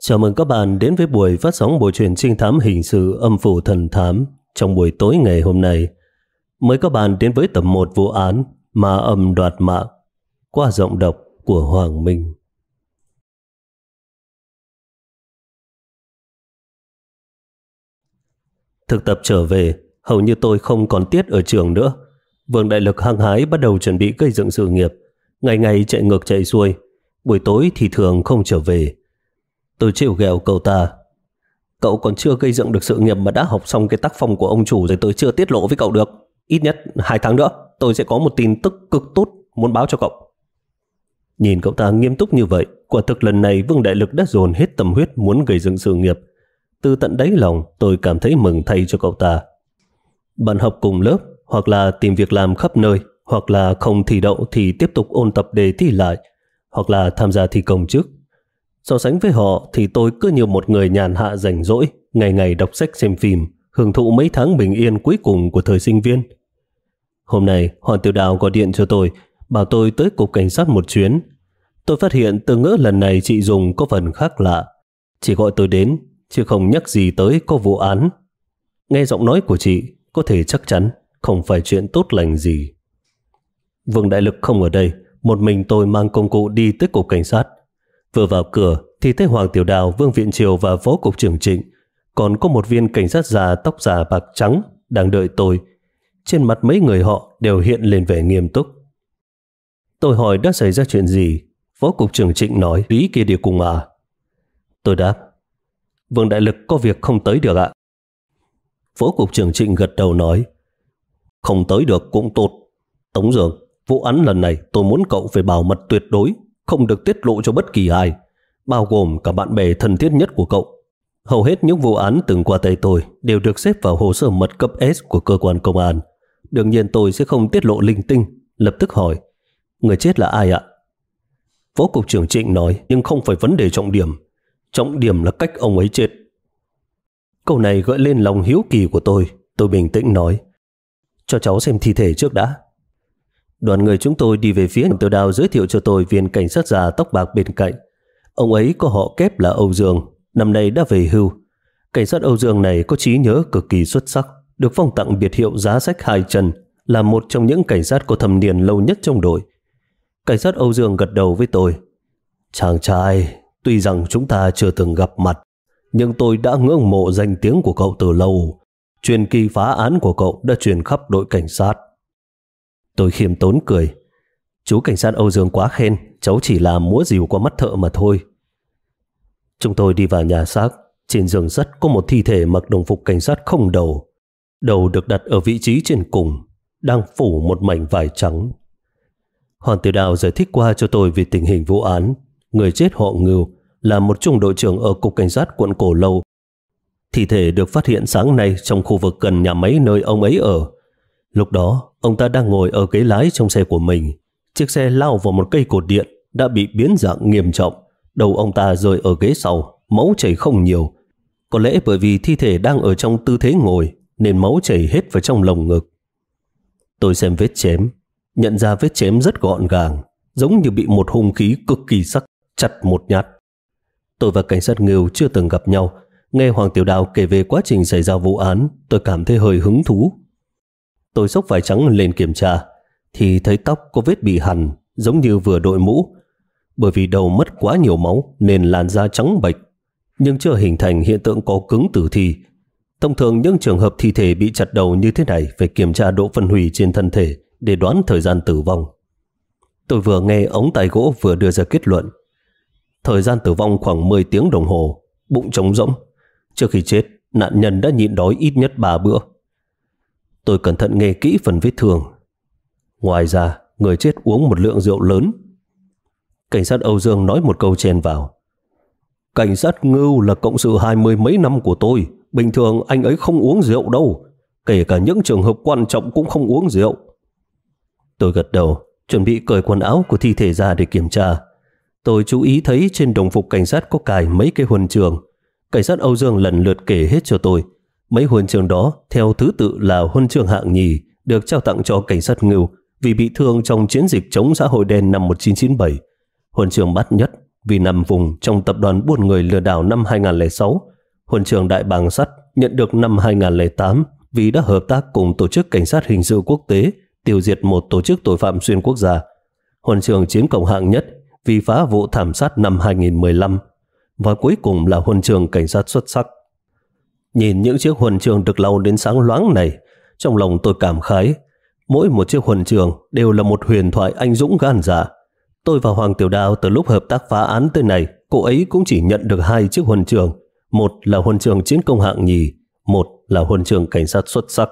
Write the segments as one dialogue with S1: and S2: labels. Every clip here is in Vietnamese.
S1: Chào mừng các bạn đến với buổi phát sóng bộ truyện trinh thám hình sự Âm Phủ Thần Thám trong buổi tối ngày hôm nay. Mời các bạn đến với tập 1 vụ án Ma Âm Đoạt Mạng qua giọng đọc của Hoàng Minh. Thực tập trở về, hầu như tôi không còn tiết ở trường nữa. Vương Đại Lực hăng hái bắt đầu chuẩn bị gây dựng sự nghiệp, ngày ngày chạy ngược chạy xuôi, buổi tối thì thường không trở về. Tôi trêu ghẹo cậu ta. Cậu còn chưa gây dựng được sự nghiệp mà đã học xong cái tác phong của ông chủ rồi, tôi chưa tiết lộ với cậu được. Ít nhất 2 tháng nữa tôi sẽ có một tin tức cực tốt muốn báo cho cậu. Nhìn cậu ta nghiêm túc như vậy, quả thực lần này Vương Đại Lực đã dồn hết tâm huyết muốn gây dựng sự nghiệp. Từ tận đáy lòng tôi cảm thấy mừng thay cho cậu ta. Bạn học cùng lớp, hoặc là tìm việc làm khắp nơi, hoặc là không thi đậu thì tiếp tục ôn tập để thi lại, hoặc là tham gia thi công chức. So sánh với họ thì tôi cứ như một người nhàn hạ rảnh rỗi, ngày ngày đọc sách xem phim, hưởng thụ mấy tháng bình yên cuối cùng của thời sinh viên. Hôm nay Hoàng Tiểu Đào gọi điện cho tôi, bảo tôi tới cục cảnh sát một chuyến. Tôi phát hiện từ ngỡ lần này chị Dùng có phần khác lạ, chỉ gọi tôi đến chứ không nhắc gì tới có vụ án. Nghe giọng nói của chị có thể chắc chắn không phải chuyện tốt lành gì. Vương Đại Lực không ở đây, một mình tôi mang công cụ đi tới cục cảnh sát. Vừa vào cửa thì thấy Hoàng Tiểu Đào, Vương Viện Triều và Phó Cục trưởng Trịnh, còn có một viên cảnh sát già tóc già bạc trắng đang đợi tôi. Trên mặt mấy người họ đều hiện lên vẻ nghiêm túc. Tôi hỏi đã xảy ra chuyện gì. Phó Cục trưởng Trịnh nói Lý kia đi cùng à. Tôi đáp Vương Đại Lực có việc không tới được ạ. Phó Cục trưởng Trịnh gật đầu nói không tới được cũng tốt. Tống Dương, vụ án lần này tôi muốn cậu phải bảo mật tuyệt đối, không được tiết lộ cho bất kỳ ai, bao gồm cả bạn bè thân thiết nhất của cậu. Hầu hết những vụ án từng qua tay tôi đều được xếp vào hồ sơ mật cấp S của cơ quan công an. Đương nhiên tôi sẽ không tiết lộ linh tinh. Lập tức hỏi người chết là ai ạ? Phó Cục trưởng Trịnh nói nhưng không phải vấn đề trọng điểm. Trọng điểm là cách ông ấy chết. Câu này gợi lên lòng hiếu kỳ của tôi. Tôi bình tĩnh nói cho cháu xem thi thể trước đã. Đoàn người chúng tôi đi về phía Tiểu Đào giới thiệu cho tôi viên cảnh sát già tóc bạc bên cạnh. Ông ấy có họ kép là Âu Dương, năm nay đã về hưu. Cảnh sát Âu Dương này có trí nhớ cực kỳ xuất sắc, được phong tặng biệt hiệu giá sách 2 chân, là một trong những cảnh sát có thâm niên lâu nhất trong đội. Cảnh sát Âu Dương gật đầu với tôi. Chàng trai, tuy rằng chúng ta chưa từng gặp mặt, nhưng tôi đã ngưỡng mộ danh tiếng của cậu từ lâu. Truyền kỳ phá án của cậu đã truyền khắp đội cảnh sát. Tôi khiêm tốn cười. Chú cảnh sát Âu Dương quá khen, cháu chỉ là múa rìu qua mắt thợ mà thôi. Chúng tôi đi vào nhà xác. Trên giường sắt có một thi thể mặc đồng phục cảnh sát không đầu. Đầu được đặt ở vị trí trên cùng, đang phủ một mảnh vải trắng. Hoàng Tiểu Đào giải thích qua cho tôi về tình hình vụ án. Người chết họ Ngưu, là một trung đội trưởng ở cục cảnh sát quận Cổ Lâu. Thi thể được phát hiện sáng nay trong khu vực gần nhà máy nơi ông ấy ở. Lúc đó, ông ta đang ngồi ở ghế lái trong xe của mình. Chiếc xe lao vào một cây cột điện đã bị biến dạng nghiêm trọng. Đầu ông ta rơi ở ghế sau, máu chảy không nhiều. Có lẽ bởi vì thi thể đang ở trong tư thế ngồi nên máu chảy hết vào trong lồng ngực. Tôi xem vết chém, nhận ra vết chém rất gọn gàng, giống như bị một hung khí cực kỳ sắc chặt một nhát. Tôi và cảnh sát Ngưu chưa từng gặp nhau. Nghe Hoàng Tiểu Đào kể về quá trình xảy ra vụ án, tôi cảm thấy hơi hứng thú. Tôi xốc vải trắng lên kiểm tra thì thấy tóc có vết bị hằn, giống như vừa đội mũ. Bởi vì đầu mất quá nhiều máu nên làn da trắng bệch, nhưng chưa hình thành hiện tượng co cứng tử thi. Thông thường những trường hợp thi thể bị chặt đầu như thế này phải kiểm tra độ phân hủy trên thân thể để đoán thời gian tử vong. Tôi vừa nghe ống tay gỗ vừa đưa ra kết luận. Thời gian tử vong khoảng 10 tiếng đồng hồ, bụng trống rỗng. Trước khi chết, nạn nhân đã nhịn đói ít nhất 3 bữa. Tôi cẩn thận nghe kỹ phần vết thương. Ngoài ra, người chết uống một lượng rượu lớn. Cảnh sát Âu Dương nói một câu chen vào. Cảnh sát Ngưu là cộng sự 20 mấy năm của tôi. Bình thường anh ấy không uống rượu đâu. Kể cả những trường hợp quan trọng cũng không uống rượu. Tôi gật đầu, chuẩn bị cởi quần áo của thi thể ra để kiểm tra. Tôi chú ý thấy trên đồng phục cảnh sát có cài mấy cái huân chương. Cảnh sát Âu Dương lần lượt kể hết cho tôi. Mấy huân chương đó theo thứ tự là huân chương hạng nhì, được trao tặng cho cảnh sát Ngưu vì bị thương trong chiến dịch chống xã hội đen năm 1997. Huân chương bát nhất Vì nằm vùng trong tập đoàn buôn người lừa đảo năm 2006, huân chương Đại Bàng Sắt nhận được năm 2008 vì đã hợp tác cùng Tổ chức Cảnh sát Hình sự Quốc tế tiêu diệt một tổ chức tội phạm xuyên quốc gia. Huân chương Chiến công hạng nhất vì phá vụ thảm sát năm 2015. Và cuối cùng là huân chương Cảnh sát xuất sắc. Nhìn những chiếc huân chương được lau đến sáng loáng này, trong lòng tôi cảm khái. Mỗi một chiếc huân chương đều là một huyền thoại anh dũng gan dạ. Tôi và Hoàng Tiểu Đào từ lúc hợp tác phá án tới này, cô ấy cũng chỉ nhận được 2 chiếc huân chương. Một là huân chương Chiến công hạng nhì, một là huân chương Cảnh sát xuất sắc.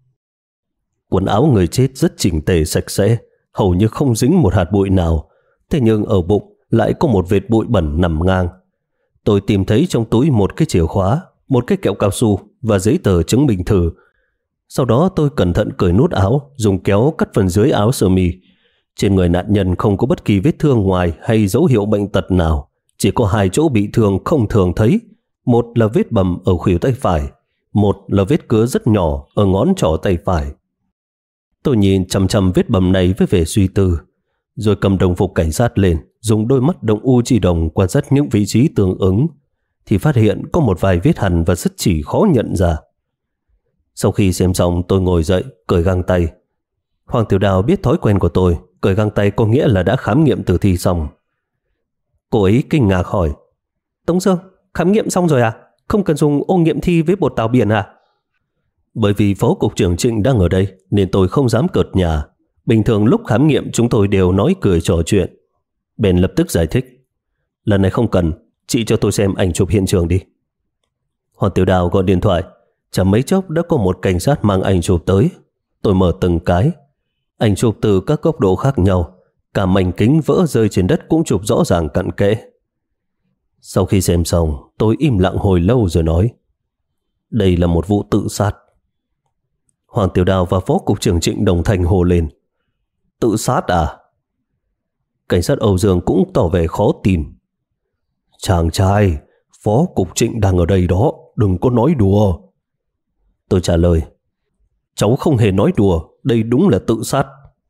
S1: Quần áo người chết rất chỉnh tề sạch sẽ, hầu như không dính một hạt bụi nào. Thế nhưng ở bụng lại có một vệt bụi bẩn nằm ngang. Tôi tìm thấy trong túi một cái chìa khóa, một cái kẹo cao su và giấy tờ chứng minh thư. Sau đó tôi cẩn thận cởi nút áo, dùng kéo cắt phần dưới áo sơ mi. Trên người nạn nhân không có bất kỳ vết thương ngoài hay dấu hiệu bệnh tật nào, chỉ có 2 chỗ bị thương không thường thấy. Một là vết bầm ở khuỷu tay phải, một là vết cứa rất nhỏ ở ngón trỏ tay phải. Tôi nhìn chằm chằm vết bầm này với vẻ suy tư, rồi cầm đồng phục cảnh sát lên, dùng đôi mắt động u chỉ đồng quan sát những vị trí tương ứng, thì phát hiện có một vài vết hằn và sứt chỉ khó nhận ra. Sau khi xem xong, tôi ngồi dậy, cởi găng tay. Hoàng Tiểu Đào biết thói quen của tôi, cởi găng tay có nghĩa là đã khám nghiệm tử thi xong. Cô ấy kinh ngạc hỏi: Tống Dương, khám nghiệm xong rồi à? Không cần dùng ô nghiệm thi với bột tảo biển à? Bởi vì Phó Cục trưởng Trịnh đang ở đây nên tôi không dám cợt nhả. Bình thường lúc khám nghiệm chúng tôi đều nói cười trò chuyện. Bèn lập tức giải thích: Lần này không cần, chị cho tôi xem ảnh chụp hiện trường đi. Hoàng Tiểu Đào gọi điện thoại. Chẳng mấy chốc đã có một cảnh sát mang ảnh chụp tới. Tôi mở từng cái. Ảnh chụp từ các góc độ khác nhau, cả mảnh kính vỡ rơi trên đất cũng chụp rõ ràng cặn kẽ. Sau khi xem xong, tôi im lặng hồi lâu rồi nói: Đây là một vụ tự sát. Hoàng Tiểu Đào và Phó Cục trưởng Trịnh đồng thanh hô lên: Tự sát à? Cảnh sát Âu Dương cũng tỏ vẻ khó tin. Chàng trai, Phó Cục Trịnh đang ở đây đó, đừng có nói đùa. Tôi trả lời: Cháu không hề nói đùa, đây đúng là tự sát.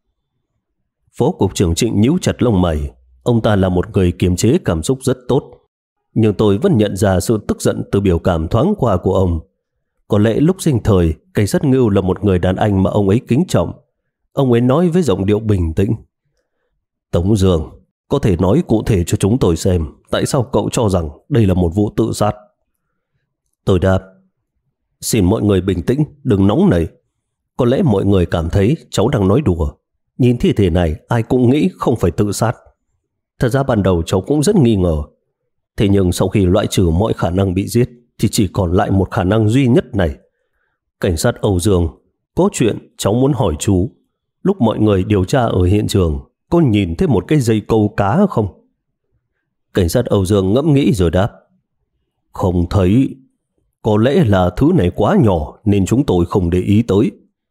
S1: Phó Cục trưởng Trịnh nhíu chặt lông mày. Ông ta là một người kiềm chế cảm xúc rất tốt, nhưng tôi vẫn nhận ra sự tức giận từ biểu cảm thoáng qua của ông. Có lẽ lúc sinh thời, cảnh sát Ngưu là một người đàn anh mà ông ấy kính trọng. Ông ấy nói với giọng điệu bình tĩnh: Tống Dương, có thể nói cụ thể cho chúng tôi xem tại sao cậu cho rằng đây là một vụ tự sát? Tôi đáp: Xin mọi người bình tĩnh, đừng nóng nảy. Có lẽ mọi người cảm thấy cháu đang nói đùa. Nhìn thi thể này ai cũng nghĩ không phải tự sát. Thật ra ban đầu cháu cũng rất nghi ngờ. Thế nhưng sau khi loại trừ mọi khả năng bị giết thì chỉ còn lại một khả năng duy nhất này. Cảnh sát Âu Dương, có chuyện cháu muốn hỏi chú. Lúc mọi người điều tra ở hiện trường, có nhìn thấy một cái dây câu cá không? Cảnh sát Âu Dương ngẫm nghĩ rồi đáp: Không thấy. Có lẽ là thứ này quá nhỏ nên chúng tôi không để ý tới.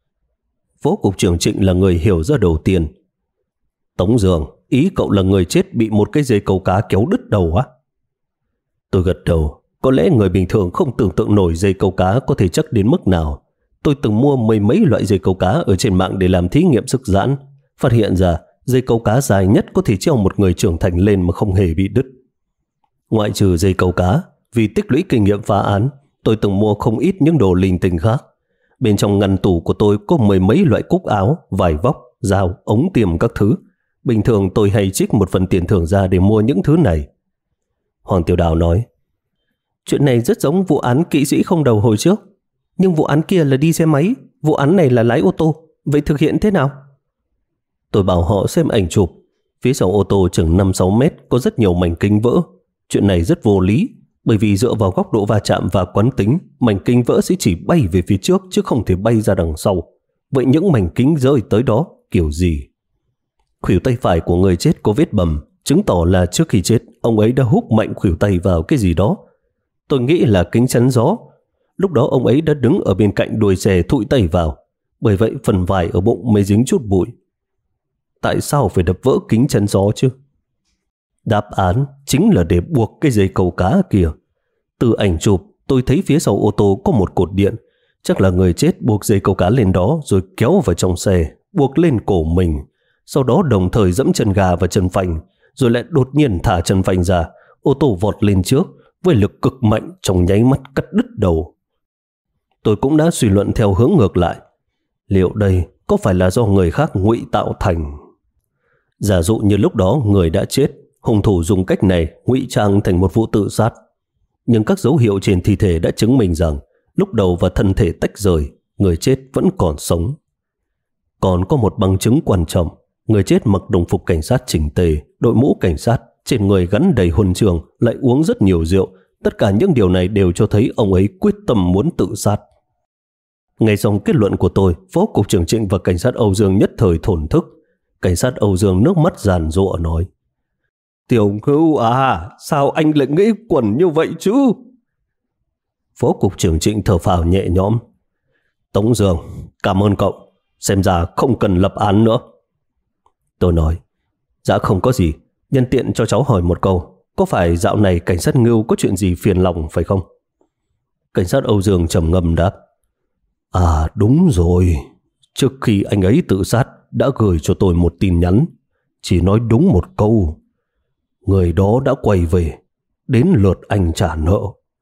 S1: Phó Cục trưởng Trịnh là người hiểu ra đầu tiên. Tống Dương, ý cậu là người chết bị một cái dây câu cá kéo đứt đầu á? Tôi gật đầu. Có lẽ người bình thường không tưởng tượng nổi dây câu cá có thể chắc đến mức nào. Tôi từng mua mười mấy loại dây câu cá ở trên mạng để làm thí nghiệm sức giãn. Phát hiện ra dây câu cá dài nhất có thể treo một người trưởng thành lên mà không hề bị đứt. Ngoại trừ dây câu cá, vì tích lũy kinh nghiệm phá án, tôi từng mua không ít những đồ linh tinh khác. Bên trong ngăn tủ của tôi có mười mấy loại cúc áo, vải vóc, dao, ống tiêm các thứ. Bình thường tôi hay trích một phần tiền thưởng ra để mua những thứ này. Hoàng Tiểu Đào nói: Chuyện này rất giống vụ án kỵ sĩ không đầu hồi trước. Nhưng vụ án kia là đi xe máy, vụ án này là lái ô tô. Vậy thực hiện thế nào? Tôi bảo họ xem ảnh chụp. Phía sau ô tô chừng 5-6 mét có rất nhiều mảnh kính vỡ. Chuyện này rất vô lý, bởi vì dựa vào góc độ va chạm và quán tính, mảnh kính vỡ sẽ chỉ bay về phía trước chứ không thể bay ra đằng sau. Vậy những mảnh kính rơi tới đó kiểu gì? Khuỷu tay phải của người chết có vết bầm, chứng tỏ là trước khi chết ông ấy đã húc mạnh khuỷu tay vào cái gì đó. Tôi nghĩ là kính chắn gió. Lúc đó ông ấy đã đứng ở bên cạnh đuôi xe thụi tay vào, bởi vậy phần vải ở bụng mới dính chút bụi. Tại sao phải đập vỡ kính chắn gió chứ? Đáp án chính là để buộc cái dây câu cá kia. Từ ảnh chụp tôi thấy phía sau ô tô có một cột điện. Chắc là người chết buộc dây câu cá lên đó rồi kéo vào trong xe, buộc lên cổ mình. Sau đó đồng thời dẫm chân gà và chân phanh, rồi lại đột nhiên thả chân phanh ra, ô tô vọt lên trước với lực cực mạnh, trong nháy mắt cắt đứt đầu. Tôi cũng đã suy luận theo hướng ngược lại, liệu đây có phải là do người khác ngụy tạo thành? Giả dụ như lúc đó người đã chết, hung thủ dùng cách này ngụy trang thành một vụ tự sát, nhưng các dấu hiệu trên thi thể đã chứng minh rằng lúc đầu và thân thể tách rời, người chết vẫn còn sống. Còn có một bằng chứng quan trọng, người chết mặc đồng phục cảnh sát chỉnh tề, đội mũ cảnh sát, trên người gắn đầy huân chương, lại uống rất nhiều rượu. Tất cả những điều này đều cho thấy ông ấy quyết tâm muốn tự sát. Nghe xong kết luận của tôi, Phó Cục trưởng Trịnh và cảnh sát Âu Dương nhất thời thổn thức. Cảnh sát Âu Dương nước mắt giàn giụa nói: Tiểu Ngưu à, sao anh lại nghĩ quẩn như vậy chứ? Phó Cục trưởng Trịnh thở phào nhẹ nhõm: Tống Dương, cảm ơn cậu, xem ra không cần lập án nữa. Tôi nói: Dạ không có gì, nhân tiện cho cháu hỏi một câu, có phải dạo này cảnh sát Ngưu có chuyện gì phiền lòng phải không? Cảnh sát Âu Dương trầm ngâm đáp: À đúng rồi, trước khi anh ấy tự sát đã gửi cho tôi một tin nhắn, chỉ nói đúng một câu: người đó đã quay về, đến lượt anh trả nợ.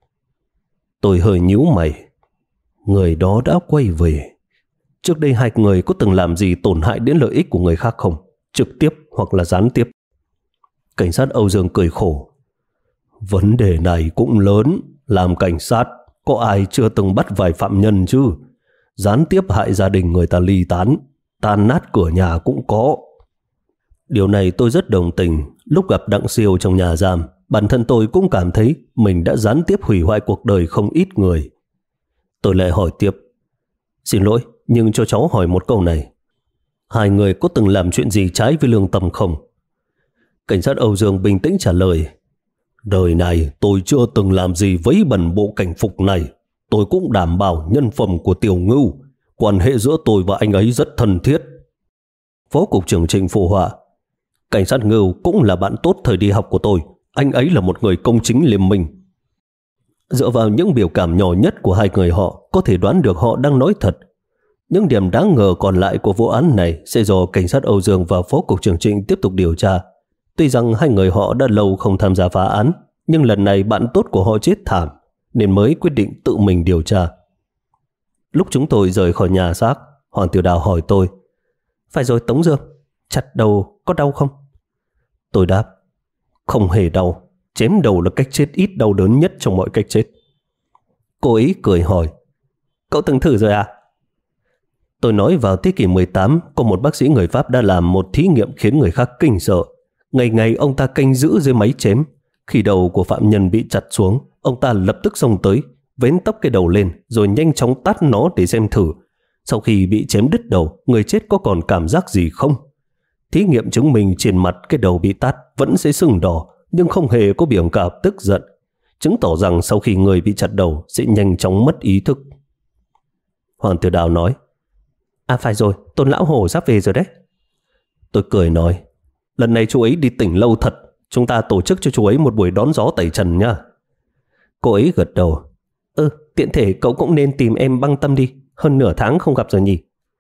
S1: Tôi hơi nhíu mày. Người đó đã quay về. Trước đây hai người có từng làm gì tổn hại đến lợi ích của người khác không? Trực tiếp hoặc là gián tiếp? Cảnh sát Âu Dương cười khổ: Vấn đề này cũng lớn, làm cảnh sát có ai chưa từng bắt vài phạm nhân chứ? Gián tiếp hại gia đình người ta ly tán, tan nát cửa nhà cũng có. Điều này tôi rất đồng tình. Lúc gặp Đặng Siêu trong nhà giam, bản thân tôi cũng cảm thấy mình đã gián tiếp hủy hoại cuộc đời không ít người. Tôi lại hỏi tiếp: Xin lỗi, nhưng cho cháu hỏi một câu này, hai người có từng làm chuyện gì trái với lương tâm không? Cảnh sát Âu Dương bình tĩnh trả lời: Đời này tôi chưa từng làm gì vấy bẩn bộ cảnh phục này. Tôi cũng đảm bảo nhân phẩm của Tiểu Ngưu. Quan hệ giữa tôi và anh ấy rất thân thiết. Phó Cục trưởng Trịnh phụ họa: Cảnh sát Ngưu cũng là bạn tốt thời đi học của tôi. Anh ấy là một người công chính liêm minh. Dựa vào những biểu cảm nhỏ nhất của hai người họ, có thể đoán được họ đang nói thật. Những điểm đáng ngờ còn lại của vụ án này sẽ do cảnh sát Âu Dương và Phó Cục trưởng Trịnh tiếp tục điều tra. Tuy rằng hai người họ đã lâu không tham gia phá án, nhưng lần này bạn tốt của họ chết thảm, nên mới quyết định tự mình điều tra. Lúc chúng tôi rời khỏi nhà xác, Hoàng Tiểu Đào hỏi tôi: Phải rồi Tống Dương, chặt đầu có đau không? Tôi đáp: Không hề đau, chém đầu là cách chết ít đau đớn nhất trong mọi cách chết. Cô ấy cười hỏi: Cậu từng thử rồi à? Tôi nói vào thế kỷ 18, có một bác sĩ người Pháp đã làm một thí nghiệm khiến người khác kinh sợ. Ngày ngày ông ta canh giữ dưới máy chém. Khi đầu của phạm nhân bị chặt xuống, ông ta lập tức xông tới, vén tóc cái đầu lên rồi nhanh chóng tát nó để xem thử. Sau khi bị chém đứt đầu, người chết có còn cảm giác gì không? Thí nghiệm chứng minh trên mặt cái đầu bị tát vẫn sẽ sưng đỏ, nhưng không hề có biểu cảm tức giận, chứng tỏ rằng sau khi người bị chặt đầu sẽ nhanh chóng mất ý thức. Hoàng Tiểu Đào nói: À phải rồi, Tôn lão hổ sắp về rồi đấy. Tôi cười nói: Lần này chú ấy đi tỉnh lâu thật, chúng ta tổ chức cho chú ấy một buổi đón gió tẩy trần nha. Cô ấy gật đầu: Tiện thể cậu cũng nên tìm em Băng Tâm đi, hơn nửa tháng không gặp rồi nhỉ.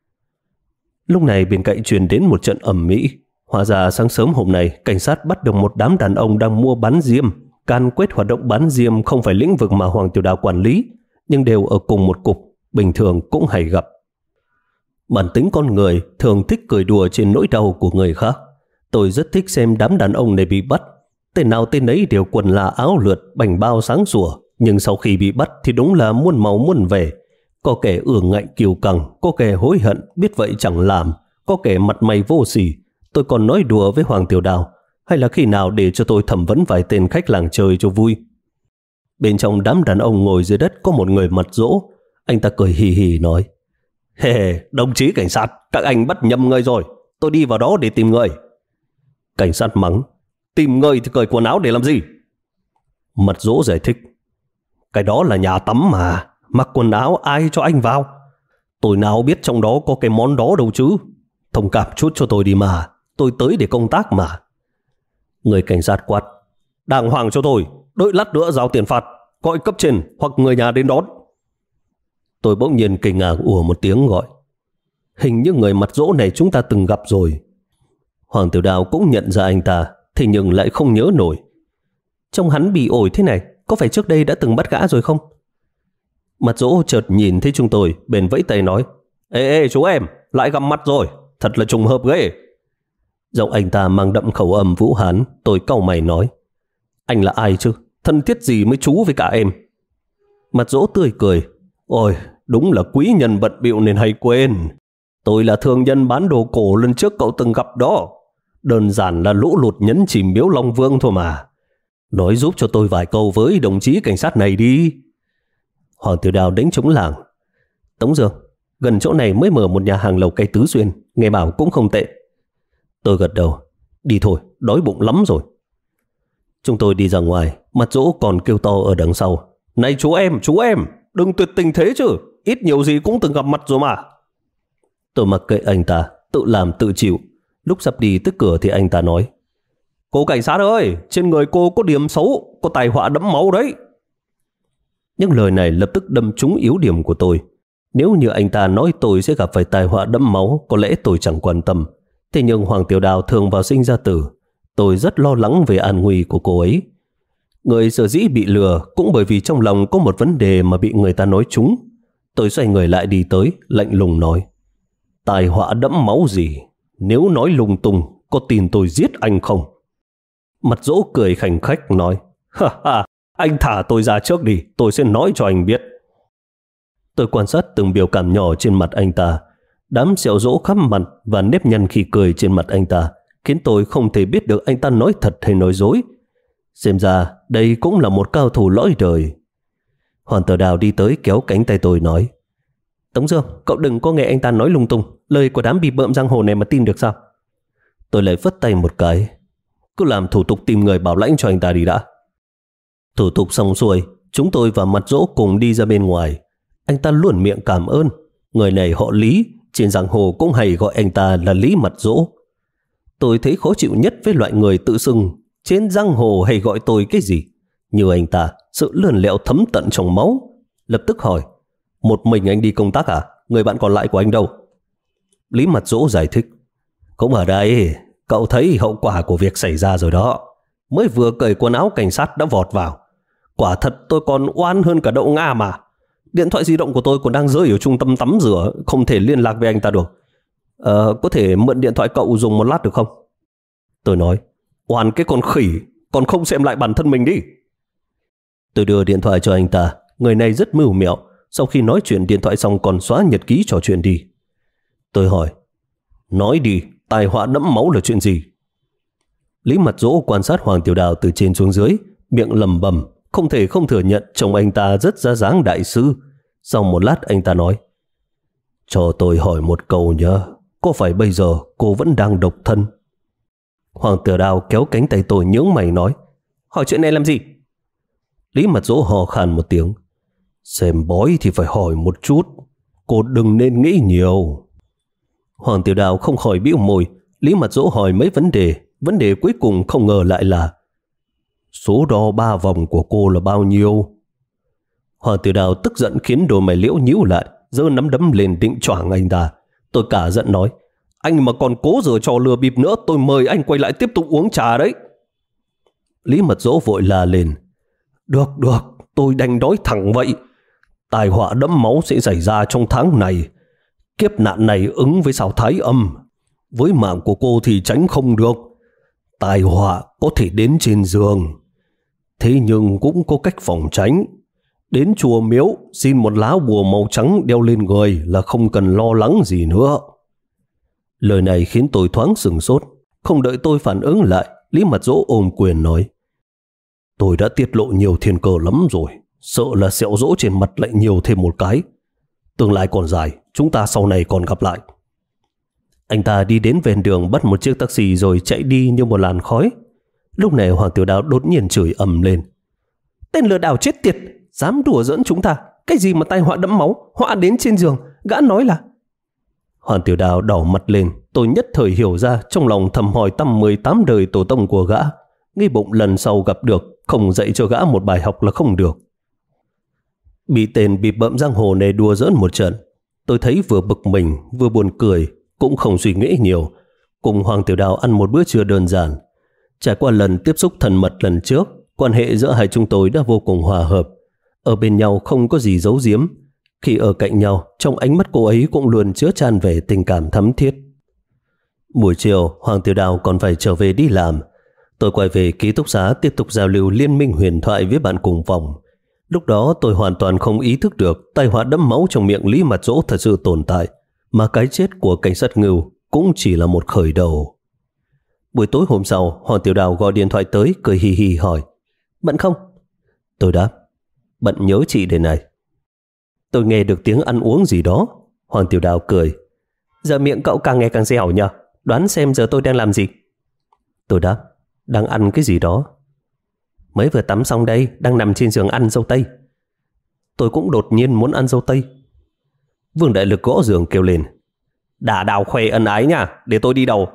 S1: Lúc này bên cạnh truyền đến một trận ầm ĩ. Hóa ra sáng sớm hôm nay, cảnh sát bắt được một đám đàn ông đang mua bán diêm. Can quét hoạt động bán diêm không phải lĩnh vực mà Hoàng Tiểu Đào quản lý, nhưng đều ở cùng một cục, bình thường cũng hay gặp. Bản tính con người thường thích cười đùa trên nỗi đau của người khác. Tôi rất thích xem đám đàn ông này bị bắt. Tên nào tên ấy đều quần là áo lượt, bảnh bao sáng sủa, nhưng sau khi bị bắt thì đúng là muôn màu muôn vẻ. Có kẻ ương ngạnh kiêu căng, có kẻ hối hận biết vậy chẳng làm, có kẻ mặt mày vô sỉ. Tôi còn nói đùa với Hoàng Tiểu Đào, hay là khi nào để cho tôi thẩm vấn vài tên khách làng chơi cho vui. Bên trong đám đàn ông ngồi dưới đất có một người mặt dỗ. Anh ta cười hì hì nói: Hề, đồng chí cảnh sát, các anh bắt nhầm người rồi, tôi đi vào đó để tìm người. Cảnh sát mắng: Tìm người thì cởi quần áo để làm gì? Mặt dỗ giải thích: Cái đó là nhà tắm mà, mặc quần áo ai cho anh vào? Tôi nào biết trong đó có cái món đó đâu chứ. Thông cảm chút cho tôi đi mà, tôi tới để công tác mà. Người cảnh sát quát: Đàng hoàng cho tôi, đợi lát nữa giao tiền phạt, gọi cấp trên hoặc người nhà đến đón. Tôi bỗng nhiên kinh ngạc ủa một tiếng gọi: Hình như người mặt dỗ này chúng ta từng gặp rồi. Hoàng Tiểu Đào cũng nhận ra anh ta. thế nhưng lại không nhớ nổi. Trông hắn bị ổi thế này, có phải trước đây đã từng bắt gã rồi không? Mặt Dỗ chợt nhìn thấy chúng tôi, bèn vẫy tay nói: Ê chú em, lại gặp mặt rồi, thật là trùng hợp ghê. Giọng anh ta mang đậm khẩu âm Vũ Hán. Tôi cau mày nói: Anh là ai chứ? Thân thiết gì với chú với cả em? Mặt Dỗ tươi cười: Ôi, đúng là quý nhân bận bịu nên hay quên. Tôi là thương nhân bán đồ cổ lần trước cậu từng gặp đó. Đơn giản là lũ lụt nhấn chìm miếu Long Vương thôi mà. Nói giúp cho tôi vài câu với đồng chí cảnh sát này đi. Hoàng Tiểu Đào đánh trống lảng: Tống Dương, gần chỗ này mới mở một nhà hàng lẩu cay Tứ Xuyên, nghe bảo cũng không tệ. Tôi gật đầu: Đi thôi, đói bụng lắm rồi. Chúng tôi đi ra ngoài. Mặt Dỗ còn kêu to ở đằng sau: Này chú em, đừng tuyệt tình thế chứ, ít nhiều gì cũng từng gặp mặt rồi mà. Tôi mặc kệ anh ta, tự làm tự chịu. Lúc sắp đi tới cửa thì anh ta nói: Cô cảnh sát ơi, trên người cô có điểm xấu, có tai họa đẫm máu đấy. Những lời này lập tức đâm trúng yếu điểm của tôi. Nếu như anh ta nói tôi sẽ gặp phải tai họa đẫm máu, có lẽ tôi chẳng quan tâm. Thế nhưng Hoàng Tiểu Đào thường vào sinh ra tử, tôi rất lo lắng về an nguy của cô ấy. Người sở dĩ bị lừa cũng bởi vì trong lòng có một vấn đề mà bị người ta nói trúng. Tôi xoay người lại đi tới, lạnh lùng nói: Tai họa đẫm máu gì? Nếu nói lung tung, có tin tôi giết anh không? Mặt Dỗ cười khành khách nói: Ha ha, anh thả tôi ra trước đi, tôi sẽ nói cho anh biết. Tôi quan sát từng biểu cảm nhỏ trên mặt anh ta. Đám sẹo rỗ khắp mặt và nếp nhăn khi cười trên mặt anh ta khiến tôi không thể biết được anh ta nói thật hay nói dối. Xem ra đây cũng là một cao thủ lõi đời. Hoàng Tiểu Đào đi tới kéo cánh tay tôi nói: Tống Dương, cậu đừng có nghe anh ta nói lung tung. Lời của đám bị bợm giang hồ này mà tin được sao? Tôi lại phất tay một cái: Cứ làm thủ tục tìm người bảo lãnh cho anh ta đi đã. Thủ tục xong xuôi, chúng tôi và Mặt Dỗ cùng đi ra bên ngoài. Anh ta luôn miệng cảm ơn. Người này họ Lý, trên giang hồ cũng hay gọi anh ta là Lý Mặt Dỗ. Tôi thấy khó chịu nhất với loại người tự xưng trên giang hồ hay gọi tôi cái gì. Như anh ta, sự lươn lẹo thấm tận trong máu. Lập tức hỏi: Một mình anh đi công tác à? Người bạn còn lại của anh đâu? Lý Mặt Dỗ giải thích: Cũng ở đây, cậu thấy hậu quả của việc xảy ra rồi đó. Mới vừa cởi quần áo cảnh sát đã vọt vào. Quả thật tôi còn oan hơn cả đậu Nga mà. Điện thoại di động của tôi còn đang rơi ở trung tâm tắm rửa, không thể liên lạc với anh ta được. Có thể mượn điện thoại cậu dùng một lát được không? Tôi nói: Oan cái con khỉ, còn không xem lại bản thân mình đi. Tôi đưa điện thoại cho anh ta. Người này rất mưu mẹo, sau khi nói chuyện điện thoại xong còn xóa nhật ký trò chuyện đi. Tôi hỏi: Nói đi, tai họa đẫm máu là chuyện gì? Lý Mặt Dỗ quan sát Hoàng Tiểu Đào từ trên xuống dưới, miệng lẩm bẩm, không thể không thừa nhận trông anh ta rất ra dáng đại sư. Sau một lát anh ta nói: Cho tôi hỏi một câu nhé, có phải bây giờ cô vẫn đang độc thân? Hoàng Tiểu Đào kéo cánh tay tôi nhướng mày nói: Hỏi chuyện này làm gì? Lý Mặt Dỗ hò khan một tiếng: Xem bói thì phải hỏi một chút, cô đừng nên nghĩ nhiều. Hoàng Tiểu Đào không khỏi bĩu môi. Lý Mặt Dỗ hỏi mấy vấn đề cuối cùng không ngờ lại là: Số đo 3 vòng của cô là bao nhiêu? Hoàng Tiểu Đào tức giận khiến đôi mày liễu nhíu lại, giơ nắm đấm lên định choảng anh ta. Tôi cả giận nói: Anh mà còn cố giở trò lừa bịp nữa, tôi mời anh quay lại tiếp tục uống trà đấy. Lý Mặt Dỗ vội la lên: Được, tôi đành nói thẳng vậy. Tai họa đẫm máu sẽ xảy ra trong tháng này. Kiếp nạn này ứng với sao Thái Âm. Với mạng của cô thì tránh không được. Tai họa có thể đến trên giường, thế nhưng cũng có cách phòng tránh. Đến chùa miếu xin một lá bùa màu trắng đeo lên người là không cần lo lắng gì nữa. Lời này khiến tôi thoáng sửng sốt. Không đợi tôi phản ứng lại, Lý Mặt Dỗ ôm quyền nói: Tôi đã tiết lộ nhiều thiên cơ lắm rồi, sợ là sẹo rỗ trên mặt lại nhiều thêm một cái. Tương lai còn dài, chúng ta sau này còn gặp lại. Anh ta đi đến ven đường bắt một chiếc taxi rồi chạy đi như một làn khói. Lúc này Hoàng Tiểu Đào đột nhiên chửi ầm lên: Tên lừa đảo chết tiệt, dám đùa giỡn chúng ta. Cái gì mà tai họa đẫm máu, họa đến trên giường, gã nói là... Hoàng Tiểu Đào đỏ mặt lên. Tôi nhất thời hiểu ra, trong lòng thầm hỏi tăm 18 đời tổ tông của gã. Nghĩ bụng lần sau gặp được, không dạy cho gã một bài học là không được. Bị tên bịp bợm giang hồ này đùa giỡn một trận, tôi thấy vừa bực mình vừa buồn cười, cũng không suy nghĩ nhiều, cùng Hoàng Tiểu Đào ăn một bữa trưa đơn giản. Trải qua lần tiếp xúc thân mật lần trước, quan hệ giữa hai chúng tôi đã vô cùng hòa hợp. Ở bên nhau không có gì giấu giếm. Khi ở cạnh nhau, trong ánh mắt cô ấy cũng luôn chứa tràn về tình cảm thắm thiết. Buổi chiều, Hoàng Tiểu Đào còn phải trở về đi làm. Tôi quay về ký túc xá tiếp tục giao lưu liên minh huyền thoại với bạn cùng phòng. Lúc đó tôi hoàn toàn không ý thức được tai họa đẫm máu trong miệng Lý Mặt Dỗ thật sự tồn tại, mà cái chết của cảnh sát Ngưu cũng chỉ là một khởi đầu. Buổi tối hôm sau, Hoàng Tiểu Đào gọi điện thoại tới, cười hì hì hỏi: "Bận không?" Tôi đáp: "Bận nhớ chị đây này." Tôi nghe được tiếng ăn uống gì đó. Hoàng Tiểu Đào cười: "Giờ miệng cậu càng ngày càng dẻo nhờ. Đoán xem giờ tôi đang làm gì?" Tôi đáp: "Đang ăn cái gì đó." "Mới vừa tắm xong đây, đang nằm trên giường ăn dâu tây." Tôi cũng đột nhiên muốn ăn dâu tây. Vương Đại Lực gõ giường kêu lên: "Đả Đào khoe ân ái nha, để tôi đi đầu."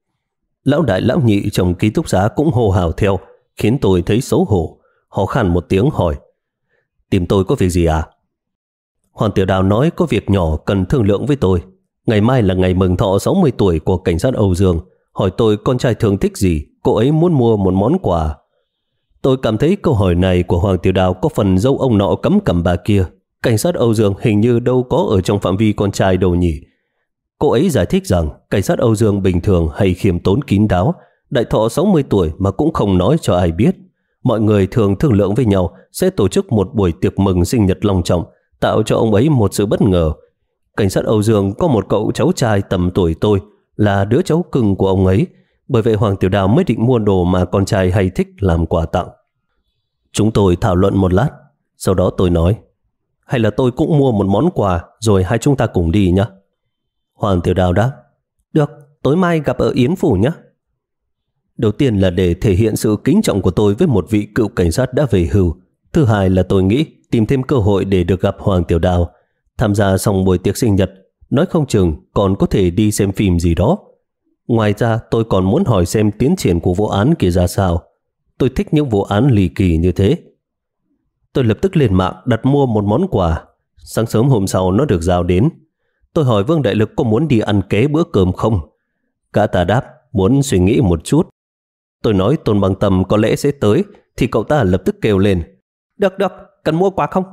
S1: Lão đại lão nhị trong ký túc xá cũng hô hào theo, khiến tôi thấy xấu hổ. Họ khàn một tiếng hỏi: "Tìm tôi có việc gì à?" Hoàng Tiểu Đào nói có việc nhỏ cần thương lượng với tôi. Ngày mai là ngày mừng thọ 60 tuổi của cảnh sát Âu Dương. Hỏi tôi con trai thường thích gì, cô ấy muốn mua một món quà. Tôi cảm thấy câu hỏi này của Hoàng Tiểu Đào có phần dâu ông nọ cấm cằm bà kia. Cảnh sát Âu Dương hình như đâu có ở trong phạm vi con trai đâu nhỉ. Cô ấy giải thích rằng cảnh sát Âu Dương bình thường hay khiêm tốn kín đáo, đại thọ 60 tuổi mà cũng không nói cho ai biết. Mọi người thường thương lượng với nhau sẽ tổ chức một buổi tiệc mừng sinh nhật long trọng, tạo cho ông ấy một sự bất ngờ. Cảnh sát Âu Dương có một cậu cháu trai tầm tuổi tôi, là đứa cháu cưng của ông ấy. Bởi vậy Hoàng Tiểu Đào mới định mua đồ mà con trai hay thích làm quà tặng. Chúng tôi thảo luận một lát, sau đó tôi nói: "Hay là tôi cũng mua một món quà rồi hai chúng ta cùng đi nhé." Hoàng Tiểu Đào đáp: "Được, tối mai gặp ở Yến Phủ nhé." Đầu tiên là để thể hiện sự kính trọng của tôi với một vị cựu cảnh sát đã về hưu. Thứ hai là tôi nghĩ tìm thêm cơ hội để được gặp Hoàng Tiểu Đào. Tham gia xong buổi tiệc sinh nhật, nói không chừng còn có thể đi xem phim gì đó. Ngoài ra tôi còn muốn hỏi xem tiến triển của vụ án kia ra sao. Tôi thích những vụ án ly kỳ như thế. Tôi lập tức lên mạng đặt mua một món quà. Sáng sớm hôm sau nó được giao đến. Tôi hỏi Vương Đại Lực có muốn đi ăn ké bữa cơm không. Gã ta đáp muốn suy nghĩ một chút. Tôi nói Tôn Bằng Tâm có lẽ sẽ tới, thì cậu ta lập tức kêu lên: Được, cần mua quà không?"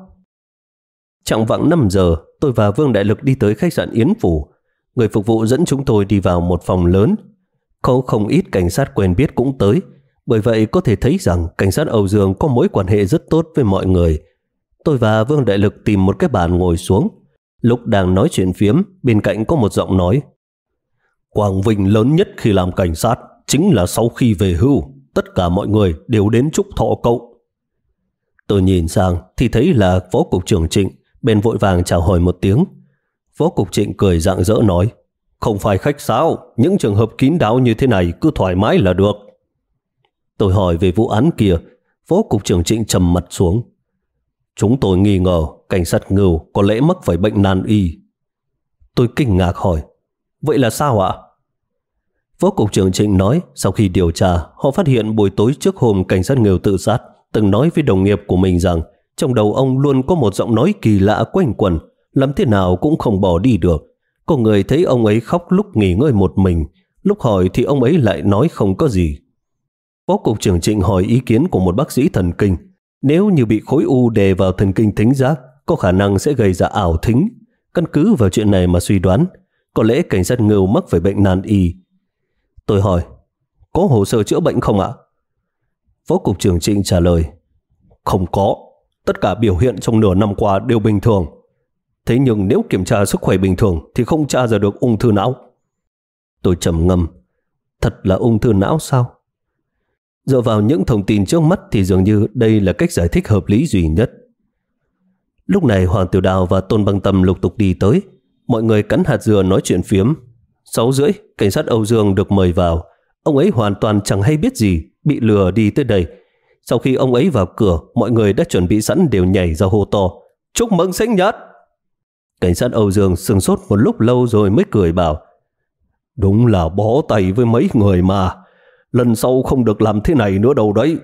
S1: Chạng vạng 5 giờ, tôi và Vương Đại Lực đi tới khách sạn Yến Phủ. Người phục vụ dẫn chúng tôi đi vào một phòng lớn. Có không ít cảnh sát quen biết cũng tới. Bởi vậy có thể thấy rằng cảnh sát Âu Dương có mối quan hệ rất tốt với mọi người. Tôi và Vương Đại Lực tìm một cái bàn ngồi xuống. Lúc đang nói chuyện phiếm, bên cạnh có một giọng nói: "Quang vinh lớn nhất khi làm cảnh sát chính là sau khi về hưu, tất cả mọi người đều đến chúc thọ cậu." Tôi nhìn sang thì thấy là Phó Cục trưởng Trịnh, bèn vội vàng chào hỏi một tiếng. Phó Cục Trịnh cười rạng rỡ nói: "Không phải khách sáo, những trường hợp kín đáo như thế này cứ thoải mái là được." Tôi hỏi về vụ án kia. Phó Cục trưởng Trịnh trầm mặt xuống: "Chúng tôi nghi ngờ cảnh sát Ngưu có lẽ mắc phải bệnh nan y." Tôi kinh ngạc hỏi: "Vậy là sao ạ?" Phó Cục trưởng Trịnh nói sau khi điều tra, họ phát hiện buổi tối trước hôm cảnh sát Ngưu tự sát, từng nói với đồng nghiệp của mình rằng trong đầu ông luôn có một giọng nói kỳ lạ quanh quẩn, làm thế nào cũng không bỏ đi được. Có người thấy ông ấy khóc lúc nghỉ ngơi một mình, lúc hỏi thì ông ấy lại nói không có gì. Phó Cục trưởng Trịnh hỏi ý kiến của một bác sĩ thần kinh. Nếu như bị khối u đè vào thần kinh thính giác, có khả năng sẽ gây ra ảo thính. Căn cứ vào chuyện này mà suy đoán, có lẽ cảnh sát Ngưu mắc phải bệnh nan y. Tôi hỏi: "Có hồ sơ chữa bệnh không ạ?" Phó Cục trưởng Trịnh trả lời: "Không có. Tất cả biểu hiện trong nửa năm qua đều bình thường. Thế nhưng nếu kiểm tra sức khỏe bình thường thì không tra ra được ung thư não." Tôi trầm ngâm. Thật là ung thư não sao? Dựa vào những thông tin trước mắt thì dường như đây là cách giải thích hợp lý duy nhất. Lúc này Hoàng Tiểu Đào và Tôn Băng Tâm lục tục đi tới. Mọi người cắn hạt dừa nói chuyện phiếm. 6:30, cảnh sát Âu Dương được mời vào. Ông ấy hoàn toàn chẳng hay biết gì, bị lừa đi tới đây. Sau khi ông ấy vào cửa, mọi người đã chuẩn bị sẵn đều nhảy ra hô to: "Chúc mừng sinh nhật!" Cảnh sát Âu Dương sửng sốt một lúc lâu rồi mới cười bảo: "Đúng là bó tay với mấy người mà. Lần sau không được làm thế này nữa đâu đấy."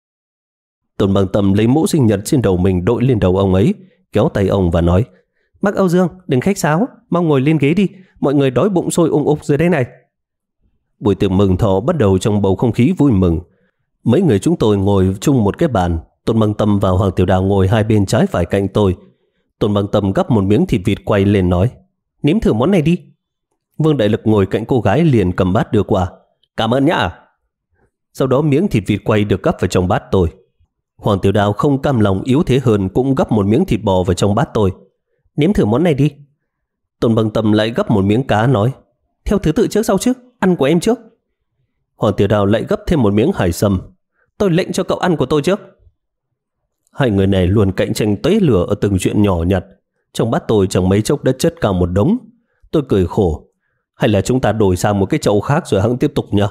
S1: Tôn Bằng Tâm lấy mũ sinh nhật trên đầu mình đội lên đầu ông ấy, kéo tay ông và nói: "Bác Âu Dương, đừng khách sáo, mau ngồi lên ghế đi, mọi người đói bụng sôi ung ục dưới đây này." Buổi tiệc mừng thọ bắt đầu trong bầu không khí vui mừng. Mấy người chúng tôi ngồi chung một cái bàn. Tôn Băng Tâm và Hoàng Tiểu Đào ngồi hai bên trái phải cạnh tôi. Tôn Băng Tâm gắp một miếng thịt vịt quay lên nói: "Nếm thử món này đi." Vương Đại Lực ngồi cạnh cô gái liền cầm bát đưa qua: "Cảm ơn nhá." Sau đó miếng thịt vịt quay được gắp vào trong bát tôi. Hoàng Tiểu Đào không cam lòng yếu thế hơn cũng gắp một miếng thịt bò vào trong bát tôi: "Nếm thử món này đi." Tôn Băng Tâm lại gắp một miếng cá nói: "Theo thứ tự trước sau chứ, ăn của em trước." Hoàng Tiểu Đào lại gắp thêm một miếng hải sâm: "Tôi lệnh cho cậu ăn của tôi trước." Hai người này luôn cạnh tranh tóe lửa ở từng chuyện nhỏ nhặt. Trong bát tôi chẳng mấy chốc đã chất cao một đống. Tôi cười khổ: "Hay là chúng ta đổi sang một cái chậu khác rồi hẵng tiếp tục nhá."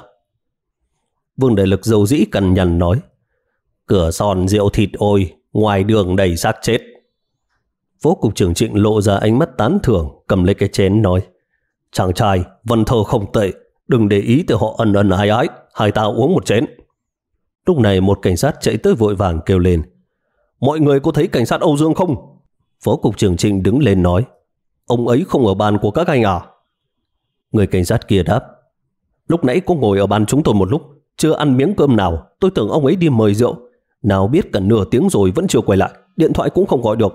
S1: Vương Đại Lực dầu dĩ cằn nhằn nói: "Cửa son rượu thịt ôi, ngoài đường đầy xác chết." Phó cục trưởng Trịnh lộ ra ánh mắt tán thưởng, cầm lấy cái chén nói: "Chàng trai, văn thơ không tệ, đừng để ý tới họ ân ân ái ái, hai ta uống một chén." Lúc này một cảnh sát chạy tới vội vàng kêu lên: "Mọi người có thấy cảnh sát Âu Dương không?" Phó cục trưởng Trịnh đứng lên nói: "Ông ấy không ở bàn của các anh à?" Người cảnh sát kia đáp: "Lúc nãy có ngồi ở bàn chúng tôi một lúc, chưa ăn miếng cơm nào, tôi tưởng ông ấy đi mời rượu. Nào biết cả nửa tiếng rồi vẫn chưa quay lại, điện thoại cũng không gọi được."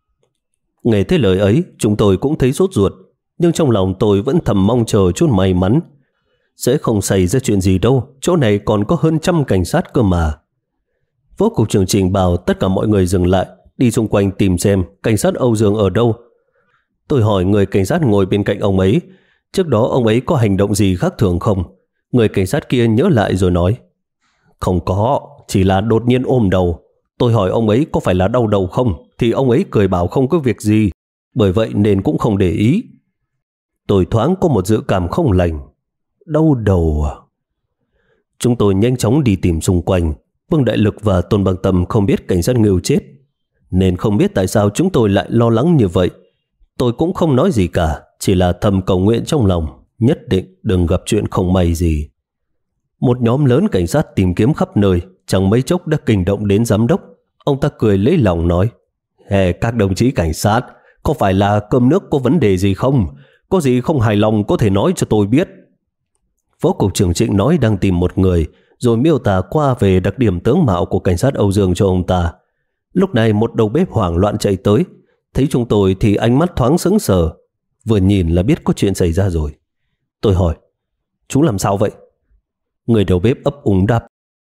S1: Nghe thấy lời ấy, chúng tôi cũng thấy sốt ruột, nhưng trong lòng tôi vẫn thầm mong chờ chút may mắn. Sẽ không xảy ra chuyện gì đâu, chỗ này còn có hơn 100 cảnh sát cơ mà. Phó cục trưởng Trình bảo tất cả mọi người dừng lại, đi xung quanh tìm xem cảnh sát Âu Dương ở đâu. Tôi hỏi người cảnh sát ngồi bên cạnh ông ấy, trước đó ông ấy có hành động gì khác thường không? Người cảnh sát kia nhớ lại rồi nói: "Không có, chỉ là đột nhiên ôm đầu. Tôi hỏi ông ấy có phải là đau đầu không, thì ông ấy cười bảo không có việc gì, bởi vậy nên cũng không để ý." Tôi thoáng có một dự cảm không lành. Đau đầu à? Chúng tôi nhanh chóng đi tìm xung quanh. Vương Đại Lực và Tôn Băng Tâm không biết cảnh sát Ngưu chết, nên không biết tại sao chúng tôi lại lo lắng như vậy. Tôi cũng không nói gì cả, chỉ là thầm cầu nguyện trong lòng, nhất định đừng gặp chuyện không may gì. Một nhóm lớn cảnh sát tìm kiếm khắp nơi, chẳng mấy chốc đã kinh động đến giám đốc. Ông ta cười lấy lòng nói: Các đồng chí cảnh sát, có phải là cơm nước có vấn đề gì không? Có gì không hài lòng có thể nói cho tôi biết." Phó cục trưởng Trịnh nói đang tìm một người, rồi miêu tả qua về đặc điểm tướng mạo của cảnh sát Âu Dương cho ông ta. Lúc này một đầu bếp hoảng loạn chạy tới, thấy chúng tôi thì ánh mắt thoáng sững sờ, vừa nhìn là biết có chuyện xảy ra rồi. Tôi hỏi: "Chú làm sao vậy?" Người đầu bếp ấp úng đáp: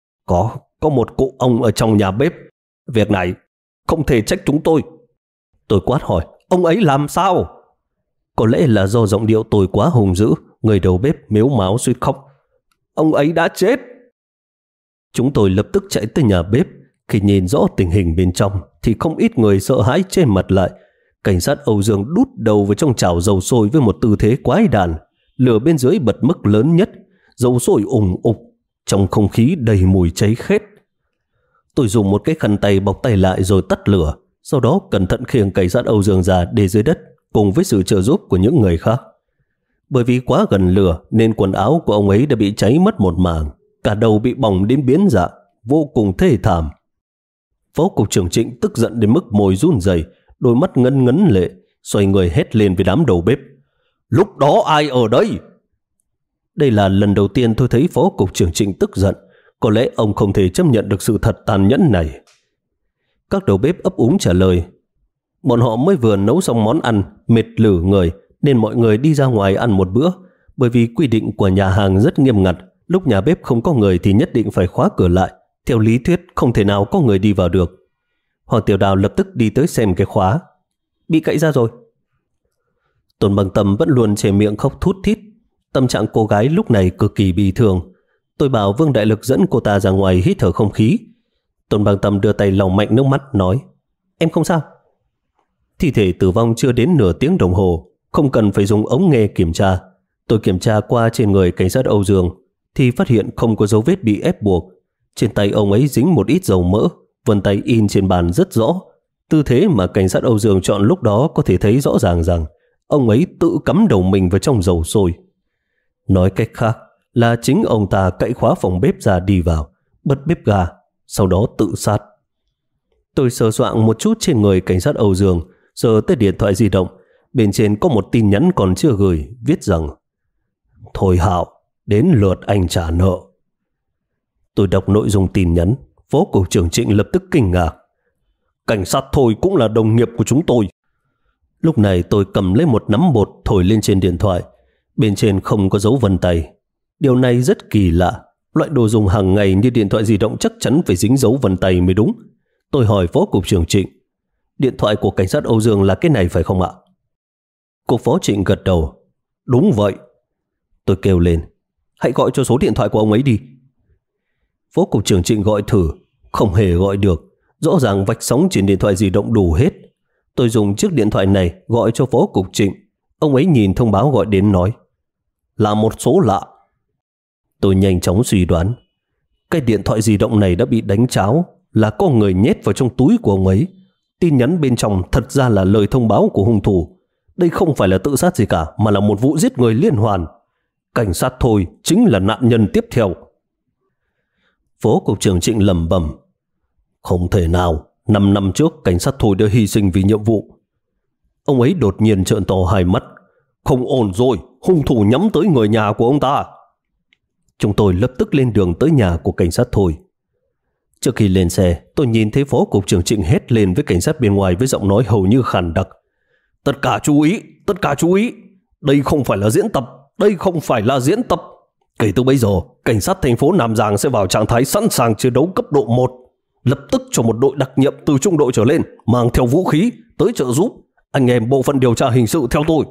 S1: Có một cụ ông ở trong nhà bếp. Việc này không thể trách chúng tôi." Tôi quát hỏi: "Ông ấy làm sao?" Có lẽ là do giọng điệu tôi quá hùng dữ, người đầu bếp mếu máo suýt khóc: "Ông ấy đã chết." Chúng tôi lập tức chạy tới nhà bếp. Khi nhìn rõ tình hình bên trong thì không ít người sợ hãi che mặt lại. Cảnh sát Âu Dương đút đầu vào trong chảo dầu sôi với một tư thế quái đản. Lửa bên dưới bật mức lớn nhất, dầu sôi ùng ục, trong không khí đầy mùi cháy khét. Tôi dùng một cái khăn tay bọc tay lại rồi tắt lửa, sau đó cẩn thận khiêng cảnh sát Âu Dương ra để dưới đất cùng với sự trợ giúp của những người khác. Bởi vì quá gần lửa nên quần áo của ông ấy đã bị cháy mất một mảng, cả đầu bị bỏng đến biến dạng, vô cùng thê thảm. Phó cục trưởng Trịnh tức giận đến mức môi run rẩy, đôi mắt ngấn ngấn lệ, xoay người hét lên với đám đầu bếp: "Lúc đó ai ở đây?" Đây là lần đầu tiên tôi thấy Phó cục trưởng Trịnh tức giận. Có lẽ ông không thể chấp nhận được sự thật tàn nhẫn này. Các đầu bếp ấp úng trả lời: "Bọn họ mới vừa nấu xong món ăn, mệt lử người nên mọi người đi ra ngoài ăn một bữa. Bởi vì quy định của nhà hàng rất nghiêm ngặt, lúc nhà bếp không có người thì nhất định phải khóa cửa lại. Theo lý thuyết không thể nào có người đi vào được." Hoàng Tiểu Đào lập tức đi tới xem cái khóa. "Bị cậy ra rồi." Tôn Băng Tâm vẫn luôn che miệng khóc thút thít. Tâm trạng cô gái lúc này cực kỳ bi thương. Tôi bảo Vương Đại Lực dẫn cô ta ra ngoài hít thở không khí. Tôn Băng Tâm đưa tay lau mạnh nước mắt nói: "Em không sao." Thi thể tử vong chưa đến nửa tiếng đồng hồ, không cần phải dùng ống nghe kiểm tra. Tôi kiểm tra qua trên người cảnh sát Âu Dương thì phát hiện không có dấu vết bị ép buộc. Trên tay ông ấy dính một ít dầu mỡ, vân tay in trên bàn rất rõ. Tư thế mà cảnh sát Âu Dương chọn lúc đó có thể thấy rõ ràng rằng ông ấy tự cắm đầu mình vào trong dầu sôi. Nói cách khác là chính ông ta cậy khóa phòng bếp ra đi vào, bật bếp ga, sau đó tự sát. Tôi sờ soạng một chút trên người cảnh sát Âu Dương, sờ tới điện thoại di động. Bên trên có một tin nhắn còn chưa gửi, viết rằng: "Thôi Hạo, Đến lượt anh trả nợ. Tôi đọc nội dung tin nhắn. Phó cục trưởng Trịnh lập tức kinh ngạc. Cảnh sát Thôi cũng là đồng nghiệp của chúng tôi. Lúc này tôi cầm lấy một nắm bột thổi lên trên điện thoại. Bên trên không có dấu vân tay. Điều này rất kỳ lạ. Loại đồ dùng hàng ngày như điện thoại di động chắc chắn phải dính dấu vân tay mới đúng. Tôi hỏi Phó cục trưởng Trịnh, điện thoại của cảnh sát Âu Dương là cái này phải không ạ? Cục phó Trịnh gật đầu. Đúng vậy. Tôi kêu lên, hãy gọi cho số điện thoại của ông ấy đi. Phó cục trưởng Trịnh gọi thử, không hề gọi được. Rõ ràng vạch sóng trên điện thoại di động đủ hết. Tôi dùng chiếc điện thoại này gọi cho Phó cục Trịnh. Ông ấy nhìn thông báo gọi đến nói, là một số lạ. Tôi nhanh chóng suy đoán, cái điện thoại di động này đã bị đánh tráo, là có người nhét vào trong túi của ông ấy. Tin nhắn bên trong thật ra là lời thông báo của hung thủ. Đây không phải là tự sát gì cả, mà là một vụ giết người liên hoàn. Cảnh sát Thôi chính là nạn nhân tiếp theo. Phó cục trưởng Trịnh lẩm bẩm, không thể nào, 5 năm trước cảnh sát Thôi đã hy sinh vì nhiệm vụ. Ông ấy đột nhiên trợn to hai mắt. Không ổn rồi, hung thủ nhắm tới người nhà của ông ta. Chúng tôi lập tức lên đường tới nhà của cảnh sát Thôi. Trước khi lên xe, tôi nhìn thấy Phó cục trưởng Trịnh hét lên với cảnh sát bên ngoài với giọng nói hầu như khàn đặc. Tất cả chú ý, tất cả chú ý. Đây không phải là diễn tập, đây không phải là diễn tập. Kể từ bây giờ, cảnh sát thành phố Nam Giang sẽ vào trạng thái sẵn sàng chiến đấu cấp độ 1. Lập tức cho một đội đặc nhiệm từ trung đội trở lên, mang theo vũ khí, tới trợ giúp. Anh em bộ phận điều tra hình sự theo tôi.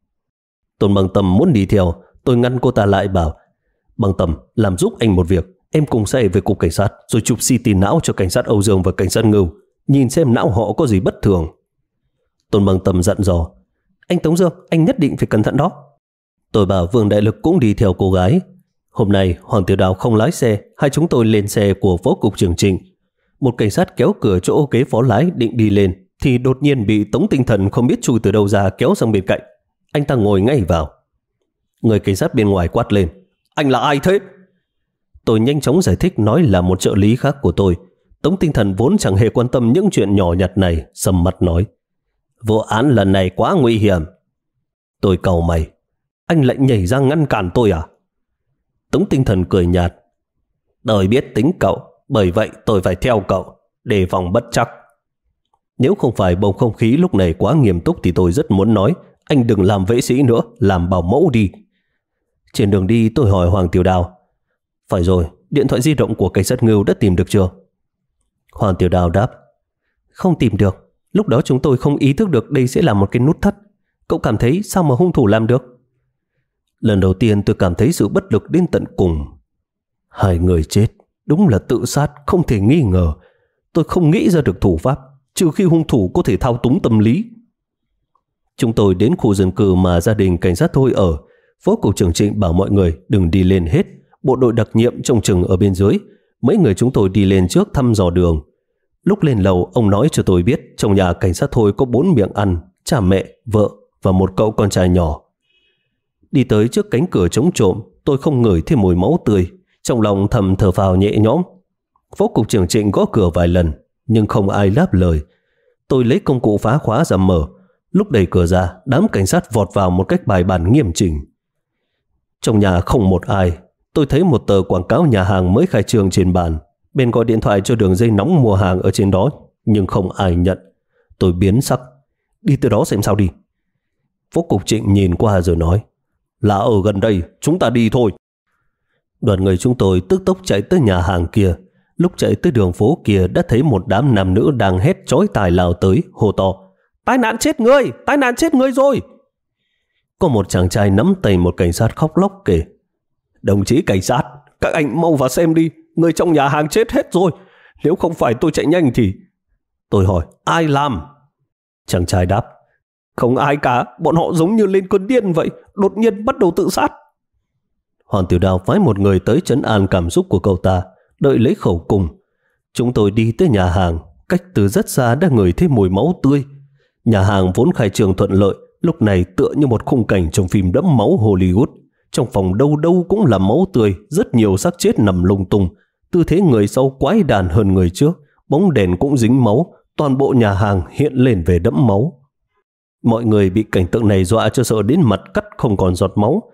S1: Tôn Bằng Tâm muốn đi theo, tôi ngăn cô ta lại bảo, Bằng Tâm, làm giúp anh một việc. Em cùng xe về cục cảnh sát rồi chụp CT não cho cảnh sát Âu Dương và cảnh sát Ngưu, nhìn xem não họ có gì bất thường. Tôn Bằng Tâm dặn dò, anh Tống Dương, anh nhất định phải cẩn thận đó. Tôi bảo Vương Đại Lực cũng đi theo cô gái. Hôm nay Hoàng Tiểu Đào không lái xe, hai chúng tôi lên xe của Phó cục trưởng Trịnh. Một cảnh sát kéo cửa chỗ ghế phó lái định đi lên thì đột nhiên bị Tống Tinh Thần không biết chui từ đâu ra kéo sang bên cạnh. Anh ta ngồi ngay vào. Người cảnh sát bên ngoài quát lên, anh là ai thế? Tôi nhanh chóng giải thích nói là một trợ lý khác của tôi. Tống Tinh Thần vốn chẳng hề quan tâm những chuyện nhỏ nhặt này, sầm mặt nói, vụ án lần này quá nguy hiểm. Tôi cau mày, anh lại nhảy ra ngăn cản tôi à? Tống Tinh Thần cười nhạt, tôi biết tính cậu, bởi vậy tôi phải theo cậu, đề phòng bất trắc. Nếu không phải bầu không khí lúc này quá nghiêm túc thì tôi rất muốn nói, anh đừng làm vệ sĩ nữa, làm bảo mẫu đi. Trên đường đi tôi hỏi Hoàng Tiểu Đào, phải rồi, điện thoại di động của cảnh sát Ngưu đã tìm được chưa? Hoàng Tiểu Đào đáp, không tìm được. Lúc đó chúng tôi không ý thức được đây sẽ là một cái nút thắt. Cậu cảm thấy sao mà hung thủ làm được? Lần đầu tiên tôi cảm thấy sự bất lực đến tận cùng. Hai người chết, đúng là tự sát, không thể nghi ngờ. Tôi không nghĩ ra được thủ pháp, trừ khi hung thủ có thể thao túng tâm lý. Chúng tôi đến khu dân cư mà gia đình cảnh sát Thôi ở. Phó cục trưởng Trịnh bảo mọi người đừng đi lên hết, bộ đội đặc nhiệm trông chừng ở bên dưới. Mấy người chúng tôi đi lên trước thăm dò đường. Lúc lên lầu, ông nói cho tôi biết trong nhà cảnh sát Thôi có 4 miệng ăn, cha mẹ, vợ và một cậu con trai nhỏ. Đi tới trước cánh cửa chống trộm, tôi không ngửi thấy mùi máu tươi, trong lòng thầm thở phào nhẹ nhõm. Phó cục trưởng Trịnh gõ cửa vài lần, nhưng không ai đáp lời. Tôi lấy công cụ phá khóa ra mở. Lúc đẩy cửa ra, đám cảnh sát vọt vào một cách bài bản nghiêm chỉnh. Trong nhà không một ai. Tôi thấy một tờ quảng cáo nhà hàng mới khai trương trên bàn. Bên gọi điện thoại cho đường dây nóng mua hàng ở trên đó, nhưng không ai nhận. Tôi biến sắc. Đi tới đó xem sao đi. Phó cục Trịnh nhìn qua rồi nói, là ở gần đây, chúng ta đi thôi. Đoàn người chúng tôi tức tốc chạy tới nhà hàng kia. Lúc chạy tới đường phố kia đã thấy một đám nam nữ đang hét chói tai lao tới, hô to, tai nạn chết người rồi. Có một chàng trai nắm tay một cảnh sát khóc lóc kể, đồng chí cảnh sát, các anh mau vào xem đi, người trong nhà hàng chết hết rồi, nếu không phải tôi chạy nhanh thì... Tôi hỏi, ai làm? Chàng trai đáp, không ai cả, bọn họ giống như lên cơn điên vậy, đột nhiên bắt đầu tự sát. Hoàng Tiểu Đào phái một người tới trấn an cảm xúc của cậu ta, đợi lấy khẩu cung. Chúng tôi đi tới nhà hàng, cách từ rất xa đã ngửi thấy mùi máu tươi. Nhà hàng vốn khai trương thuận lợi, lúc này tựa như một khung cảnh trong phim đẫm máu Hollywood. Trong phòng đâu đâu cũng là máu tươi, rất nhiều xác chết nằm lung tung. Tư thế người sau quái đản hơn người trước, bóng đèn cũng dính máu, toàn bộ nhà hàng hiện lên vẻ đẫm máu. Mọi người bị cảnh tượng này dọa cho sợ đến mặt cắt không còn giọt máu.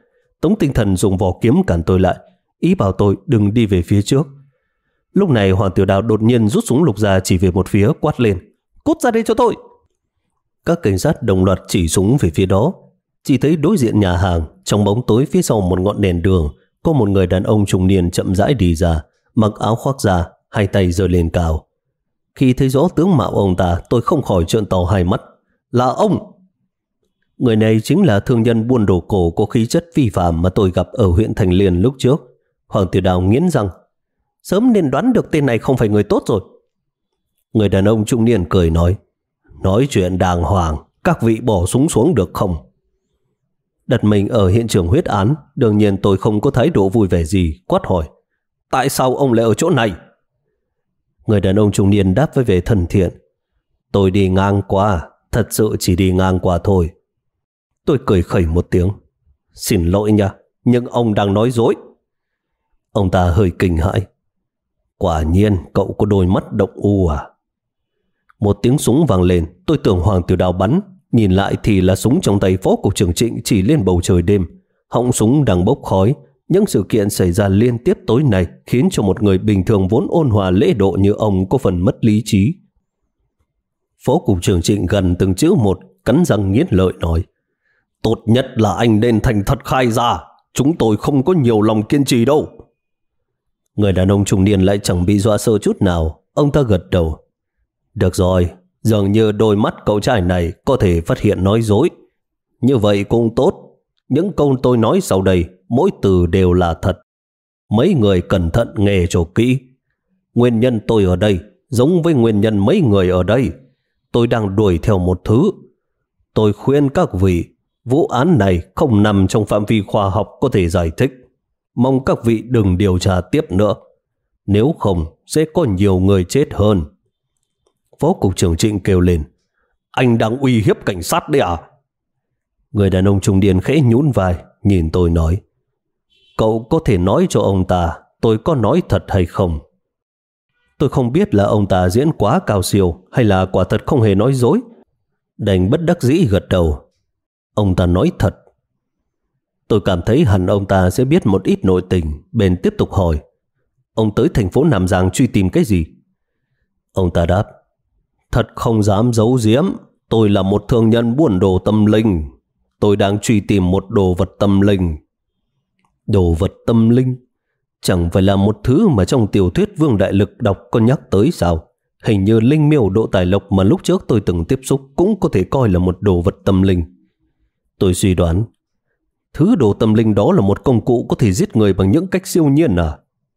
S1: Tống Tinh Thần dùng vỏ kiếm cản tôi lại, ý bảo tôi đừng đi về phía trước. Lúc này Hoàng Tiểu Đào đột nhiên rút súng lục ra chỉ về một phía, quát lên: "Cút ra đây cho tôi!" Các cảnh sát đồng loạt chỉ súng về phía đó. Chỉ thấy đối diện nhà hàng, trong bóng tối phía sau một ngọn đèn đường, có một người đàn ông trung niên chậm rãi đi ra, mặc áo khoác da, hai tay giơ lên cao. Khi thấy rõ tướng mạo ông ta, tôi không khỏi trợn to hai mắt. Là ông! Người này chính là thương nhân buôn đồ cổ có khí chất phi phàm mà tôi gặp ở huyện Thành Liên lúc trước. Hoàng Tiểu Đào nghiến răng: "Sớm nên đoán được tên này không phải người tốt rồi." Người đàn ông trung niên cười nói: "Nói chuyện đàng hoàng, các vị bỏ súng xuống được không?" Đặt mình ở hiện trường huyết án, đương nhiên tôi không có thái độ vui vẻ gì, quát hỏi: "Tại sao ông lại ở chỗ này?" Người đàn ông trung niên đáp với vẻ thân thiện: "Tôi đi ngang qua, thật sự chỉ đi ngang qua thôi." Tôi cười khẩy một tiếng: "Xin lỗi nha, nhưng ông đang nói dối." Ông ta hơi kinh hãi: "Quả nhiên cậu có đôi mắt động u à?" Một tiếng súng vang lên, tôi tưởng Hoàng Tiểu Đào bắn, nhìn lại thì là súng trong tay Phó Cục trưởng Trịnh chỉ lên bầu trời đêm. Họng súng đang bốc khói. Những sự kiện xảy ra liên tiếp tối nay khiến cho một người bình thường vốn ôn hòa lễ độ như ông có phần mất lý trí. Phó Cục trưởng Trịnh gần từng chữ một, cắn răng nghiến lợi nói: "Tốt nhất là anh nên thành thật khai ra, chúng tôi không có nhiều lòng kiên trì đâu." Người đàn ông trung niên lại chẳng bị dọa sợ chút nào. Ông ta gật đầu: "Được rồi, dường như đôi mắt cậu trai này có thể phát hiện nói dối. Như vậy cũng tốt. Những câu tôi nói sau đây, mỗi từ đều là thật. Mấy người cẩn thận nghe cho kỹ. Nguyên nhân tôi ở đây giống với nguyên nhân mấy người ở đây. Tôi đang đuổi theo một thứ. Tôi khuyên các vị, vụ án này không nằm trong phạm vi khoa học có thể giải thích. Mong các vị đừng điều tra tiếp nữa. Nếu không, sẽ có nhiều người chết hơn." Phó Cục trưởng Trịnh kêu lên: "Anh đang uy hiếp cảnh sát đấy à?" Người đàn ông trung niên khẽ nhún vai, nhìn tôi nói: "Cậu có thể nói cho ông ta tôi có nói thật hay không?" Tôi không biết là ông ta diễn quá cao siêu hay là quả thật không hề nói dối, đành bất đắc dĩ gật đầu: "Ông ta nói thật." Tôi cảm thấy hẳn ông ta sẽ biết một ít nội tình, bèn tiếp tục hỏi: "Ông tới thành phố Nam Giang truy tìm cái gì?" Ông ta đáp: "Thật không dám giấu giếm, tôi là một thương nhân buôn đồ tâm linh. Tôi đang truy tìm một đồ vật tâm linh." Đồ vật tâm linh? Chẳng phải là một thứ mà trong tiểu thuyết Vương Đại Lực đọc có nhắc tới sao? Hình như linh miêu độ tài lộc mà lúc trước tôi từng tiếp xúc cũng có thể coi là một đồ vật tâm linh. Tôi suy đoán, thứ đồ tâm linh đó là một công cụ có thể giết người bằng những cách siêu nhiên à?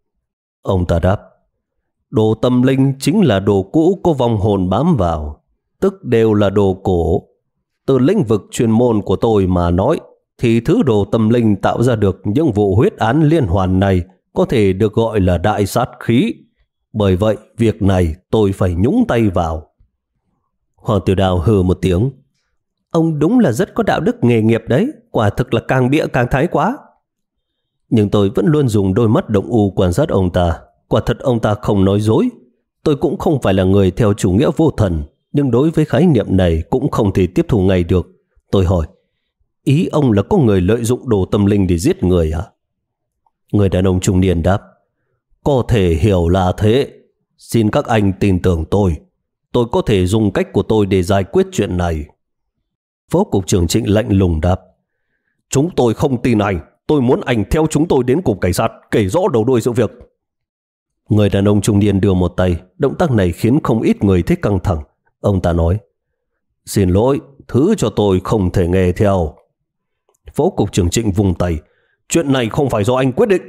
S1: Ông ta đáp: "Đồ tâm linh chính là đồ cũ có vong hồn bám vào, tức đều là đồ cổ. Từ lĩnh vực chuyên môn của tôi mà nói, thì thứ đồ tâm linh tạo ra được những vụ huyết án liên hoàn này có thể được gọi là đại sát khí. Bởi vậy, việc này tôi phải nhúng tay vào." Hoàng Tiểu Đào hừ một tiếng: "Ông đúng là rất có đạo đức nghề nghiệp đấy, quả thực là càng bịa càng thái quá." Nhưng tôi vẫn luôn dùng đôi mắt động u quan sát ông ta. Quả thật ông ta không nói dối. Tôi cũng không phải là người theo chủ nghĩa vô thần, nhưng đối với khái niệm này cũng không thể tiếp thu ngay được. Tôi hỏi: "Ý ông là có người lợi dụng đồ tâm linh để giết người à?" Người đàn ông trung niên đáp: "Có thể hiểu là thế. Xin các anh tin tưởng tôi có thể dùng cách của tôi để giải quyết chuyện này." Phó Cục trưởng Trịnh lạnh lùng đáp: "Chúng tôi không tin anh. Tôi muốn anh theo chúng tôi đến cục cảnh sát kể rõ đầu đuôi sự việc." Người đàn ông trung niên đưa một tay. Động tác này khiến không ít người thấy căng thẳng. Ông ta nói: "Xin lỗi, thứ cho tôi không thể nghe theo." Phó Cục trưởng Trịnh vung tay: "Chuyện này không phải do anh quyết định."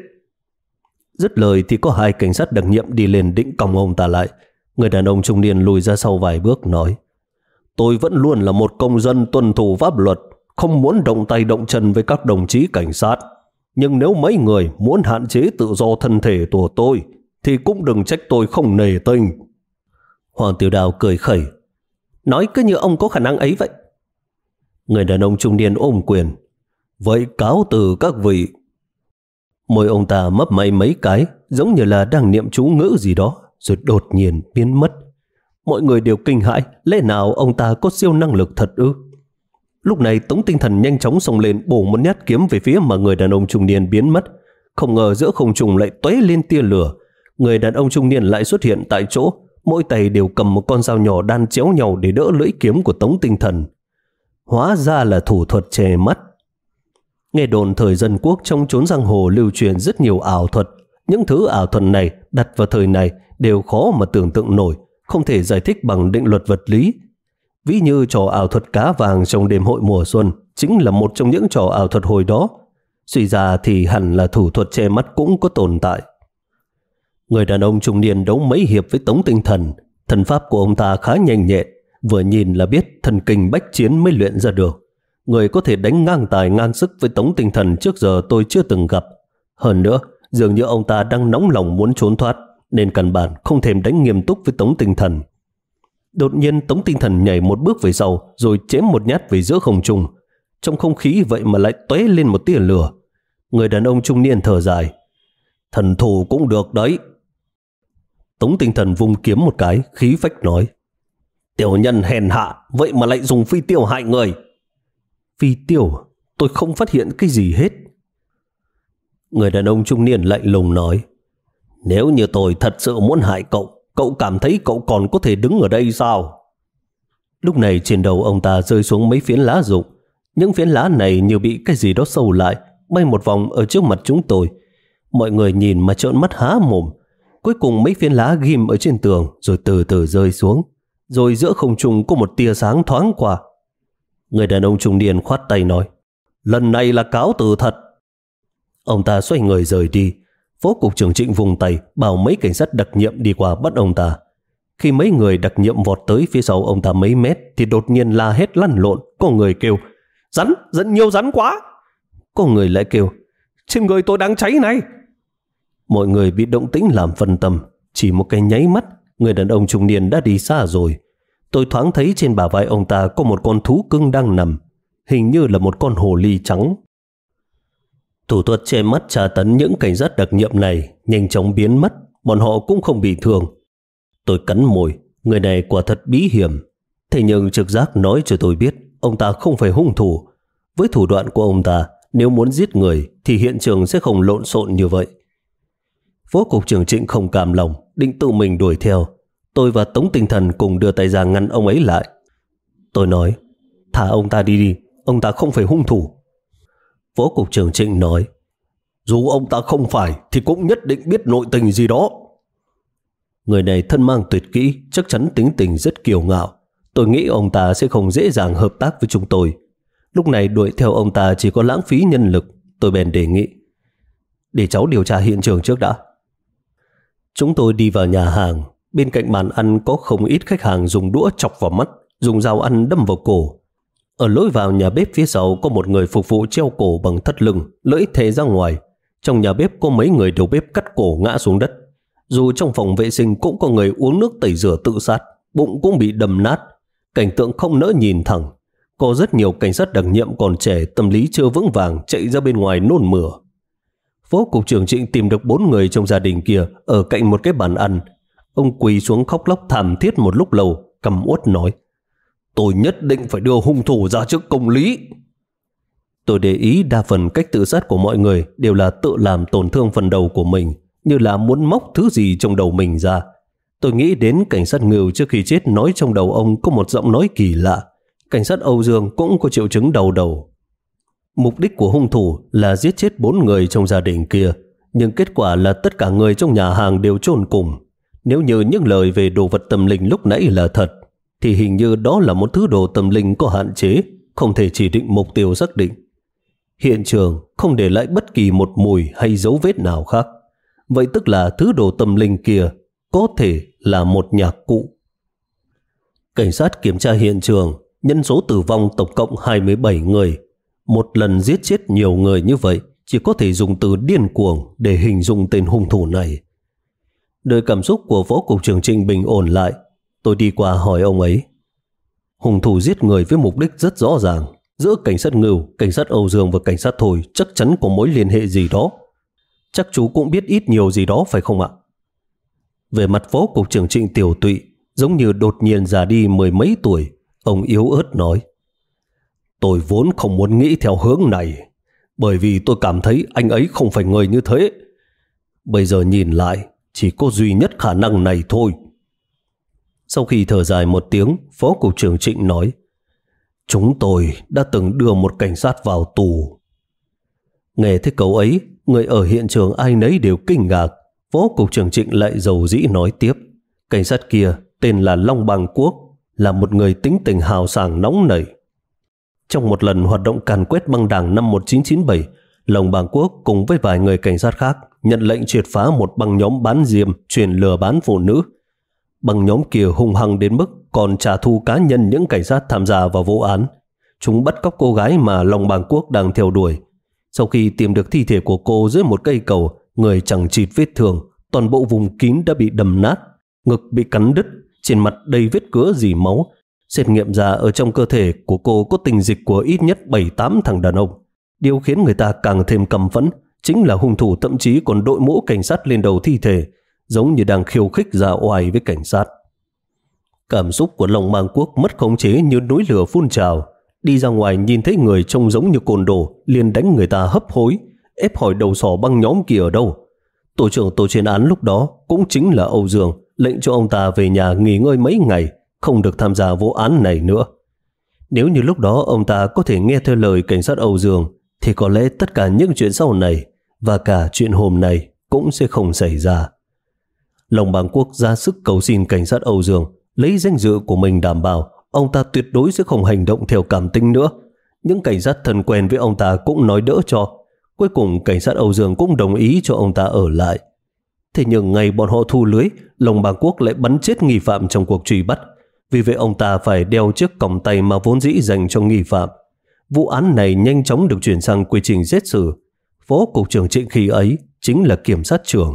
S1: Dứt lời thì có hai cảnh sát đặc nhiệm đi lên định còng ông ta lại. Người đàn ông trung niên lùi ra sau vài bước nói: "Tôi vẫn luôn là một công dân tuân thủ pháp luật, không muốn động tay động chân với các đồng chí cảnh sát. Nhưng nếu mấy người muốn hạn chế tự do thân thể của tôi thì cũng đừng trách tôi không nể tình." Hoàng Tiểu Đào cười khẩy: "Nói cứ như ông có khả năng ấy vậy." Người đàn ông trung niên ôm quyền: "Vậy cáo từ các vị." Môi ông ta mấp máy mấy cái, giống như là đang niệm chú ngữ gì đó, rồi đột nhiên biến mất. Mọi người đều kinh hãi, lẽ nào ông ta có siêu năng lực thật ư? Lúc này Tống Tinh Thần nhanh chóng xông lên bổ một nhát kiếm về phía mà người đàn ông trung niên biến mất. Không ngờ giữa không trung lại tóe lên tia lửa. Người đàn ông trung niên lại xuất hiện tại chỗ, mỗi tay đều cầm một con dao nhỏ đan chéo nhau để đỡ lưỡi kiếm của Tống Tinh Thần. Hóa ra là thủ thuật che mắt. Nghe đồn thời dân quốc trong chốn giang hồ lưu truyền rất nhiều ảo thuật. Những thứ ảo thuật này đặt vào thời này đều khó mà tưởng tượng nổi, không thể giải thích bằng định luật vật lý. Ví như trò ảo thuật cá vàng trong đêm hội mùa xuân chính là một trong những trò ảo thuật hồi đó. Suy ra thì hẳn là thủ thuật che mắt cũng có tồn tại. Người đàn ông trung niên đấu mấy hiệp với Tống Tinh Thần. Thần pháp của ông ta khá nhanh nhẹn, vừa nhìn là biết thần kinh bách chiến mới luyện ra được. Người có thể đánh ngang tài ngang sức với Tống Tinh Thần trước giờ tôi chưa từng gặp. Hơn nữa, dường như ông ta đang nóng lòng muốn trốn thoát, nên căn bản không thèm đánh nghiêm túc với Tống Tinh Thần. Đột nhiên Tống Tinh Thần nhảy một bước về sau, rồi chém một nhát về giữa không trung. Trong không khí vậy mà lại tóe lên một tia lửa. Người đàn ông trung niên thở dài. Thần thủ cũng được đấy. Tống Tinh Thần vung kiếm một cái, khí phách nói. Tiểu nhân hèn hạ, vậy mà lại dùng phi tiêu hại người. Phi tiêu? Tôi không phát hiện cái gì hết. Người đàn ông trung niên lạnh lùng nói. Nếu như tôi thật sự muốn hại cậu, cậu cảm thấy cậu còn có thể đứng ở đây sao? Lúc này trên đầu ông ta rơi xuống mấy phiến lá rụng. Những phiến lá này như bị cái gì đó sâu lại, bay một vòng ở trước mặt chúng tôi. Mọi người nhìn mà trợn mắt há mồm. Cuối cùng mấy phiến lá ghim ở trên tường rồi từ từ rơi xuống. Rồi giữa không trung có một tia sáng thoáng qua. Người đàn ông trung niên khoát tay nói. Lần này là cáo từ thật. Ông ta xoay người rời đi. Phó cục trưởng Trịnh vùng tay bảo mấy cảnh sát đặc nhiệm đi qua bắt ông ta. Khi mấy người đặc nhiệm vọt tới phía sau ông ta mấy mét thì đột nhiên la hét lăn lộn. Có người kêu rắn, rất nhiều rắn quá. Có người lại kêu trên người tôi đang cháy này. Mọi người bị động tĩnh làm phân tâm. Chỉ một cái nháy mắt, người đàn ông trung niên đã đi xa rồi. Tôi thoáng thấy trên bả vai ông ta có một con thú cưng đang nằm, hình như là một con hồ ly trắng. Thủ thuật che mắt tra tấn những cảnh sát đặc nhiệm này nhanh chóng biến mất, bọn họ cũng không bị thương. Tôi cắn môi, người này quả thật bí hiểm. Thế nhưng trực giác nói cho tôi biết ông ta không phải hung thủ. Với thủ đoạn của ông ta, nếu muốn giết người thì hiện trường sẽ không lộn xộn như vậy. Phó cục trưởng Trịnh không cam lòng, định tự mình đuổi theo. Tôi và Tống Tinh Thần cùng đưa tay ra ngăn ông ấy lại. Tôi nói, thả ông ta đi đi, ông ta không phải hung thủ. Phó cục trưởng Trịnh nói, dù ông ta không phải thì cũng nhất định biết nội tình gì đó. Người này thân mang tuyệt kỹ, chắc chắn tính tình rất kiêu ngạo. Tôi nghĩ ông ta sẽ không dễ dàng hợp tác với chúng tôi. Lúc này đuổi theo ông ta chỉ có lãng phí nhân lực. Tôi bèn đề nghị, để cháu điều tra hiện trường trước đã. Chúng tôi đi vào nhà hàng. Bên cạnh bàn ăn có không ít khách hàng dùng đũa chọc vào mắt, dùng dao ăn đâm vào cổ. Ở lối vào nhà bếp phía sau có một người phục vụ treo cổ bằng thắt lưng, lưỡi thè ra ngoài. Trong nhà bếp có mấy người đầu bếp cắt cổ ngã xuống đất. Dù trong phòng vệ sinh cũng có người uống nước tẩy rửa tự sát, bụng cũng bị đâm nát. Cảnh tượng không nỡ nhìn thẳng. Có rất nhiều cảnh sát đặc nhiệm còn trẻ, tâm lý chưa vững vàng, chạy ra bên ngoài nôn mửa. Phó cục trưởng Trịnh tìm được 4 người trong gia đình kia ở cạnh một cái bàn ăn. Ông quỳ xuống khóc lóc thảm thiết một lúc lâu, căm uất nói, tôi nhất định phải đưa hung thủ ra trước công lý. Tôi để ý đa phần cách tự sát của mọi người đều là tự làm tổn thương phần đầu của mình, như là muốn móc thứ gì trong đầu mình ra. Tôi nghĩ đến cảnh sát Ngưu trước khi chết nói trong đầu ông có một giọng nói kỳ lạ. Cảnh sát Âu Dương cũng có triệu chứng đau đầu. Mục đích của hung thủ là giết chết 4 người trong gia đình kia, nhưng kết quả là tất cả người trong nhà hàng đều chôn cùng. Nếu như những lời về đồ vật tâm linh lúc nãy là thật, thì hình như đó là một thứ đồ tâm linh có hạn chế, không thể chỉ định mục tiêu xác định. Hiện trường không để lại bất kỳ một mùi hay dấu vết nào khác. Vậy tức là thứ đồ tâm linh kia có thể là một nhạc cụ. Cảnh sát kiểm tra hiện trường, nhân số tử vong tổng cộng 27 người. Một lần giết chết nhiều người như vậy chỉ có thể dùng từ điên cuồng để hình dung tên hung thủ này. Đợi cảm xúc của Phó cục trưởng Trịnh bình ổn lại, tôi đi qua hỏi ông ấy. Hung thủ giết người với mục đích rất rõ ràng. Giữa cảnh sát Ngưu, cảnh sát Âu Dương và cảnh sát Thôi chắc chắn có mối liên hệ gì đó. Chắc chú cũng biết ít nhiều gì đó phải không ạ? Về mặt Phó cục trưởng Trịnh tiểu tụy, giống như đột nhiên già đi 10 mấy tuổi. Ông yếu ớt nói, Tôi vốn không muốn nghĩ theo hướng này, bởi vì tôi cảm thấy anh ấy không phải người như thế. Bây giờ nhìn lại, chỉ có duy nhất khả năng này thôi. Sau khi thở dài một tiếng, Phó Cục trưởng Trịnh nói, chúng tôi đã từng đưa một cảnh sát vào tù. Nghe thấy câu ấy, người ở hiện trường ai nấy đều kinh ngạc. Phó Cục trưởng Trịnh lại dầu dĩ nói tiếp, cảnh sát kia tên là Long Bàng Quốc, là một người tính tình hào sảng nóng nảy. Trong một lần hoạt động càn quét băng đảng năm 1997, Long Bàng Quốc cùng với vài người cảnh sát khác nhận lệnh triệt phá một băng nhóm bán diêm chuyên lừa bán phụ nữ. Băng nhóm kia hung hăng đến mức còn trả thù cá nhân những cảnh sát tham gia vào vụ án. Chúng bắt cóc cô gái mà Long Bàng Quốc đang theo đuổi. Sau khi tìm được thi thể của cô dưới một cây cầu, người chẳng chịt vết thương, toàn bộ vùng kín đã bị đâm nát, ngực bị cắn đứt, trên mặt đầy vết cứa rỉ máu. Xét nghiệm ra ở trong cơ thể của cô có tình dịch của ít nhất 7-8 thằng đàn ông. Điều khiến người ta càng thêm căm phẫn chính là hung thủ thậm chí còn đội mũ cảnh sát lên đầu thi thể, giống như đang khiêu khích ra oai với cảnh sát. Cảm xúc của Long Bàng Quốc mất khống chế như núi lửa phun trào. Đi ra ngoài nhìn thấy người trông giống như côn đồ, liền đánh người ta hấp hối, ép hỏi đầu sỏ băng nhóm kia ở đâu. Tổ trưởng tổ chuyên án lúc đó cũng chính là Âu Dương, lệnh cho ông ta về nhà nghỉ ngơi mấy ngày, không được tham gia vụ án này nữa. Nếu như lúc đó ông ta có thể nghe theo lời cảnh sát Âu Dương, thì có lẽ tất cả những chuyện sau này và cả chuyện hôm nay cũng sẽ không xảy ra. Long Bàng Quốc ra sức cầu xin cảnh sát Âu Dương lấy danh dự của mình đảm bảo ông ta tuyệt đối sẽ không hành động theo cảm tính nữa. Những cảnh sát thân quen với ông ta cũng nói đỡ cho. Cuối cùng cảnh sát Âu Dương cũng đồng ý cho ông ta ở lại. Thế nhưng ngày bọn họ thu lưới, Long Bàng Quốc lại bắn chết nghi phạm trong cuộc truy bắt. Vì vậy ông ta phải đeo chiếc còng tay mà vốn dĩ dành cho nghi phạm. Vụ án này nhanh chóng được chuyển sang quy trình xét xử. Phó Cục trưởng Trịnh khi ấy chính là kiểm sát trưởng.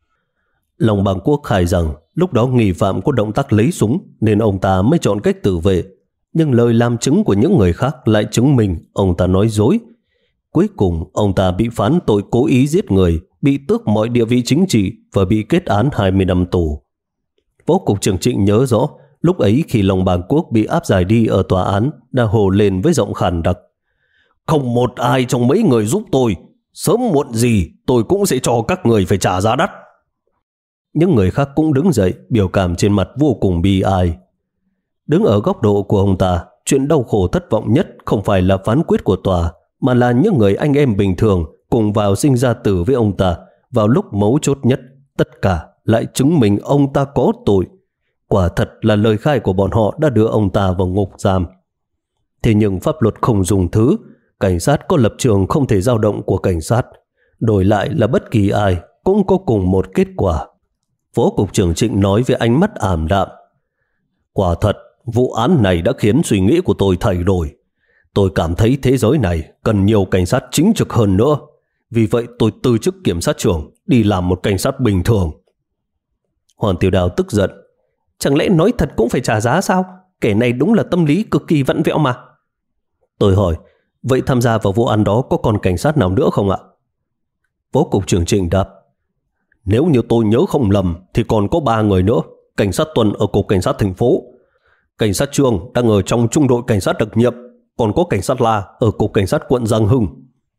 S1: Long Bàng Quốc khai rằng lúc đó nghi phạm có động tác lấy súng nên ông ta mới chọn cách tự vệ. Nhưng lời làm chứng của những người khác lại chứng minh ông ta nói dối. Cuối cùng ông ta bị phán tội cố ý giết người, bị tước mọi địa vị chính trị và bị kết án 20 năm tù. Phó Cục trưởng Trịnh nhớ rõ, lúc ấy khi Long Bàng Quốc bị áp giải đi ở tòa án, đã hồ lên với giọng khàn đặc, không một ai trong mấy người giúp tôi, sớm muộn gì tôi cũng sẽ cho các người phải trả giá đắt. Những người khác cũng đứng dậy, biểu cảm trên mặt vô cùng bi ai. Đứng ở góc độ của ông ta, chuyện đau khổ thất vọng nhất không phải là phán quyết của tòa, mà là những người anh em bình thường cùng vào sinh ra tử với ông ta vào lúc mấu chốt nhất. Tất cả lại chứng minh ông ta có tội. Quả thật là lời khai của bọn họ đã đưa ông ta vào ngục giam. Thế nhưng pháp luật không dùng thứ, cảnh sát có lập trường không thể dao động của cảnh sát. Đổi lại là bất kỳ ai cũng có cùng một kết quả. Phó Cục trưởng Trịnh nói với ánh mắt ảm đạm, quả thật, vụ án này đã khiến suy nghĩ của tôi thay đổi. Tôi cảm thấy thế giới này cần nhiều cảnh sát chính trực hơn nữa. Vì vậy tôi từ chức kiểm sát trưởng, đi làm một cảnh sát bình thường. Hoàng Tiểu Đào tức giận, chẳng lẽ nói thật cũng phải trả giá sao? Kẻ này đúng là tâm lý cực kỳ vặn vẹo mà. Tôi hỏi, vậy tham gia vào vụ án đó có còn cảnh sát nào nữa không ạ? Phó Cục trưởng Trịnh đáp, nếu như tôi nhớ không lầm thì còn có 3 người nữa. Cảnh sát tuần ở cục cảnh sát thành phố, cảnh sát Trương đang ở trong trung đội cảnh sát đặc nhiệm, còn có cảnh sát La ở cục cảnh sát quận Giang Hưng.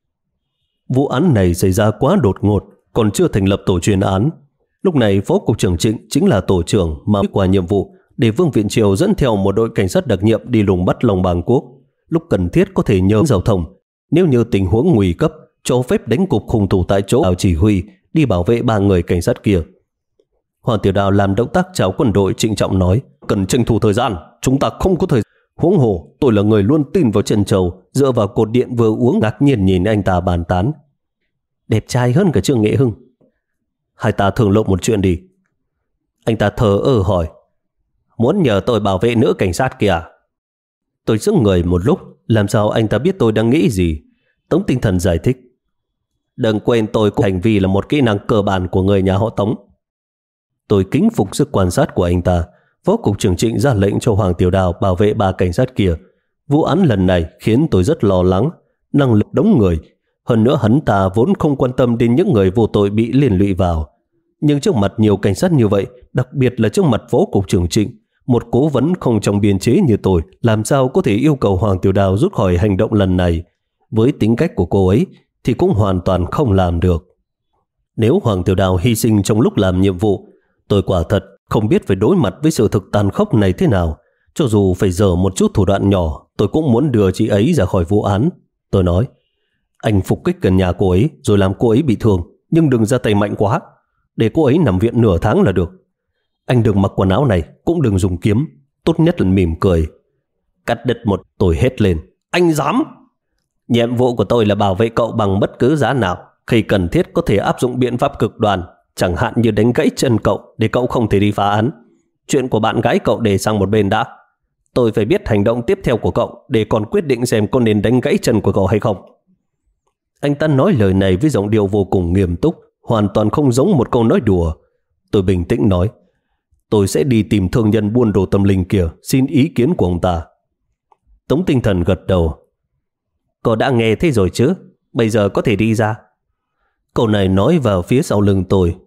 S1: Vụ án này xảy ra quá đột ngột, còn chưa thành lập tổ chuyên án. Lúc này Phó Cục trưởng Trịnh chính là tổ trưởng mà qua nhiệm vụ để Vương Viện Triều dẫn theo một đội cảnh sát đặc nhiệm đi lùng bắt Long Bàng Quốc. Lúc cần thiết có thể nhờ giao thông, nếu như tình huống nguy cấp cho phép đánh cục hung thủ tại chỗ, vào chỉ huy đi bảo vệ 3 người cảnh sát kia. Hoàng Tiểu Đào làm động tác chào quân đội, trịnh trọng nói, cần tranh thủ thời gian, chúng ta không có thời gian. Huống hồ tôi là người luôn tin vào Trần Châu. Dựa vào cột điện vừa uống, ngạc nhiên nhìn anh ta bàn tán, đẹp trai hơn cả Trương Nghệ Hưng. Hai ta thương lượng một chuyện đi. Anh ta thờ ơ hỏi, muốn nhờ tôi bảo vệ nữ cảnh sát kìa. Tôi sững người một lúc, làm sao anh ta biết tôi đang nghĩ gì. Tống Tinh Thần giải thích, đừng quên tôi cũng hành vi là một kỹ năng cơ bản của người nhà họ Tống. Tôi kính phục sức quan sát của anh ta. Phó Cục trưởng Trịnh ra lệnh cho Hoàng Tiểu Đào bảo vệ 3 cảnh sát kia. Vụ án lần này khiến tôi rất lo lắng. Năng lực đống người, hơn nữa hắn ta vốn không quan tâm đến những người vô tội bị liên lụy vào. Nhưng trước mặt nhiều cảnh sát như vậy, đặc biệt là trước mặt Phó Cục trưởng Trịnh, Một cố vấn không trong biên chế như tôi làm sao có thể yêu cầu Hoàng Tiểu Đào rút khỏi hành động lần này. Với tính cách của cô ấy thì cũng hoàn toàn không làm được. Nếu Hoàng Tiểu Đào hy sinh trong lúc làm nhiệm vụ, tôi quả thật không biết phải đối mặt với sự thực tàn khốc này thế nào. Cho dù phải dở một chút thủ đoạn nhỏ, tôi cũng muốn đưa chị ấy ra khỏi vụ án. Tôi nói, anh phục kích gần nhà cô ấy rồi làm cô ấy bị thương, nhưng đừng ra tay mạnh quá. Để cô ấy nằm viện nửa tháng là được. Anh đừng mặc quần áo này, cũng đừng dùng kiếm. Tốt nhất là mỉm cười. Cắt đứt một, tôi hét lên, anh dám! Nhiệm vụ của tôi là bảo vệ cậu bằng bất cứ giá nào. Khi cần thiết có thể áp dụng biện pháp cực đoan, chẳng hạn như đánh gãy chân cậu để cậu không thể đi phá án. Chuyện của bạn gái cậu để sang một bên đã. Tôi phải biết hành động tiếp theo của cậu để còn quyết định xem có nên đánh gãy chân của cậu hay không. Anh ta nói lời này với giọng điệu vô cùng nghiêm túc, hoàn toàn không giống một câu nói đùa. Tôi bình tĩnh nói, tôi sẽ đi tìm thương nhân buôn đồ tâm linh kia, xin ý kiến của ông ta. Tống Tinh Thần gật đầu. Cậu đã nghe thế rồi chứ, bây giờ có thể đi ra. Cậu này nói vào phía sau lưng tôi,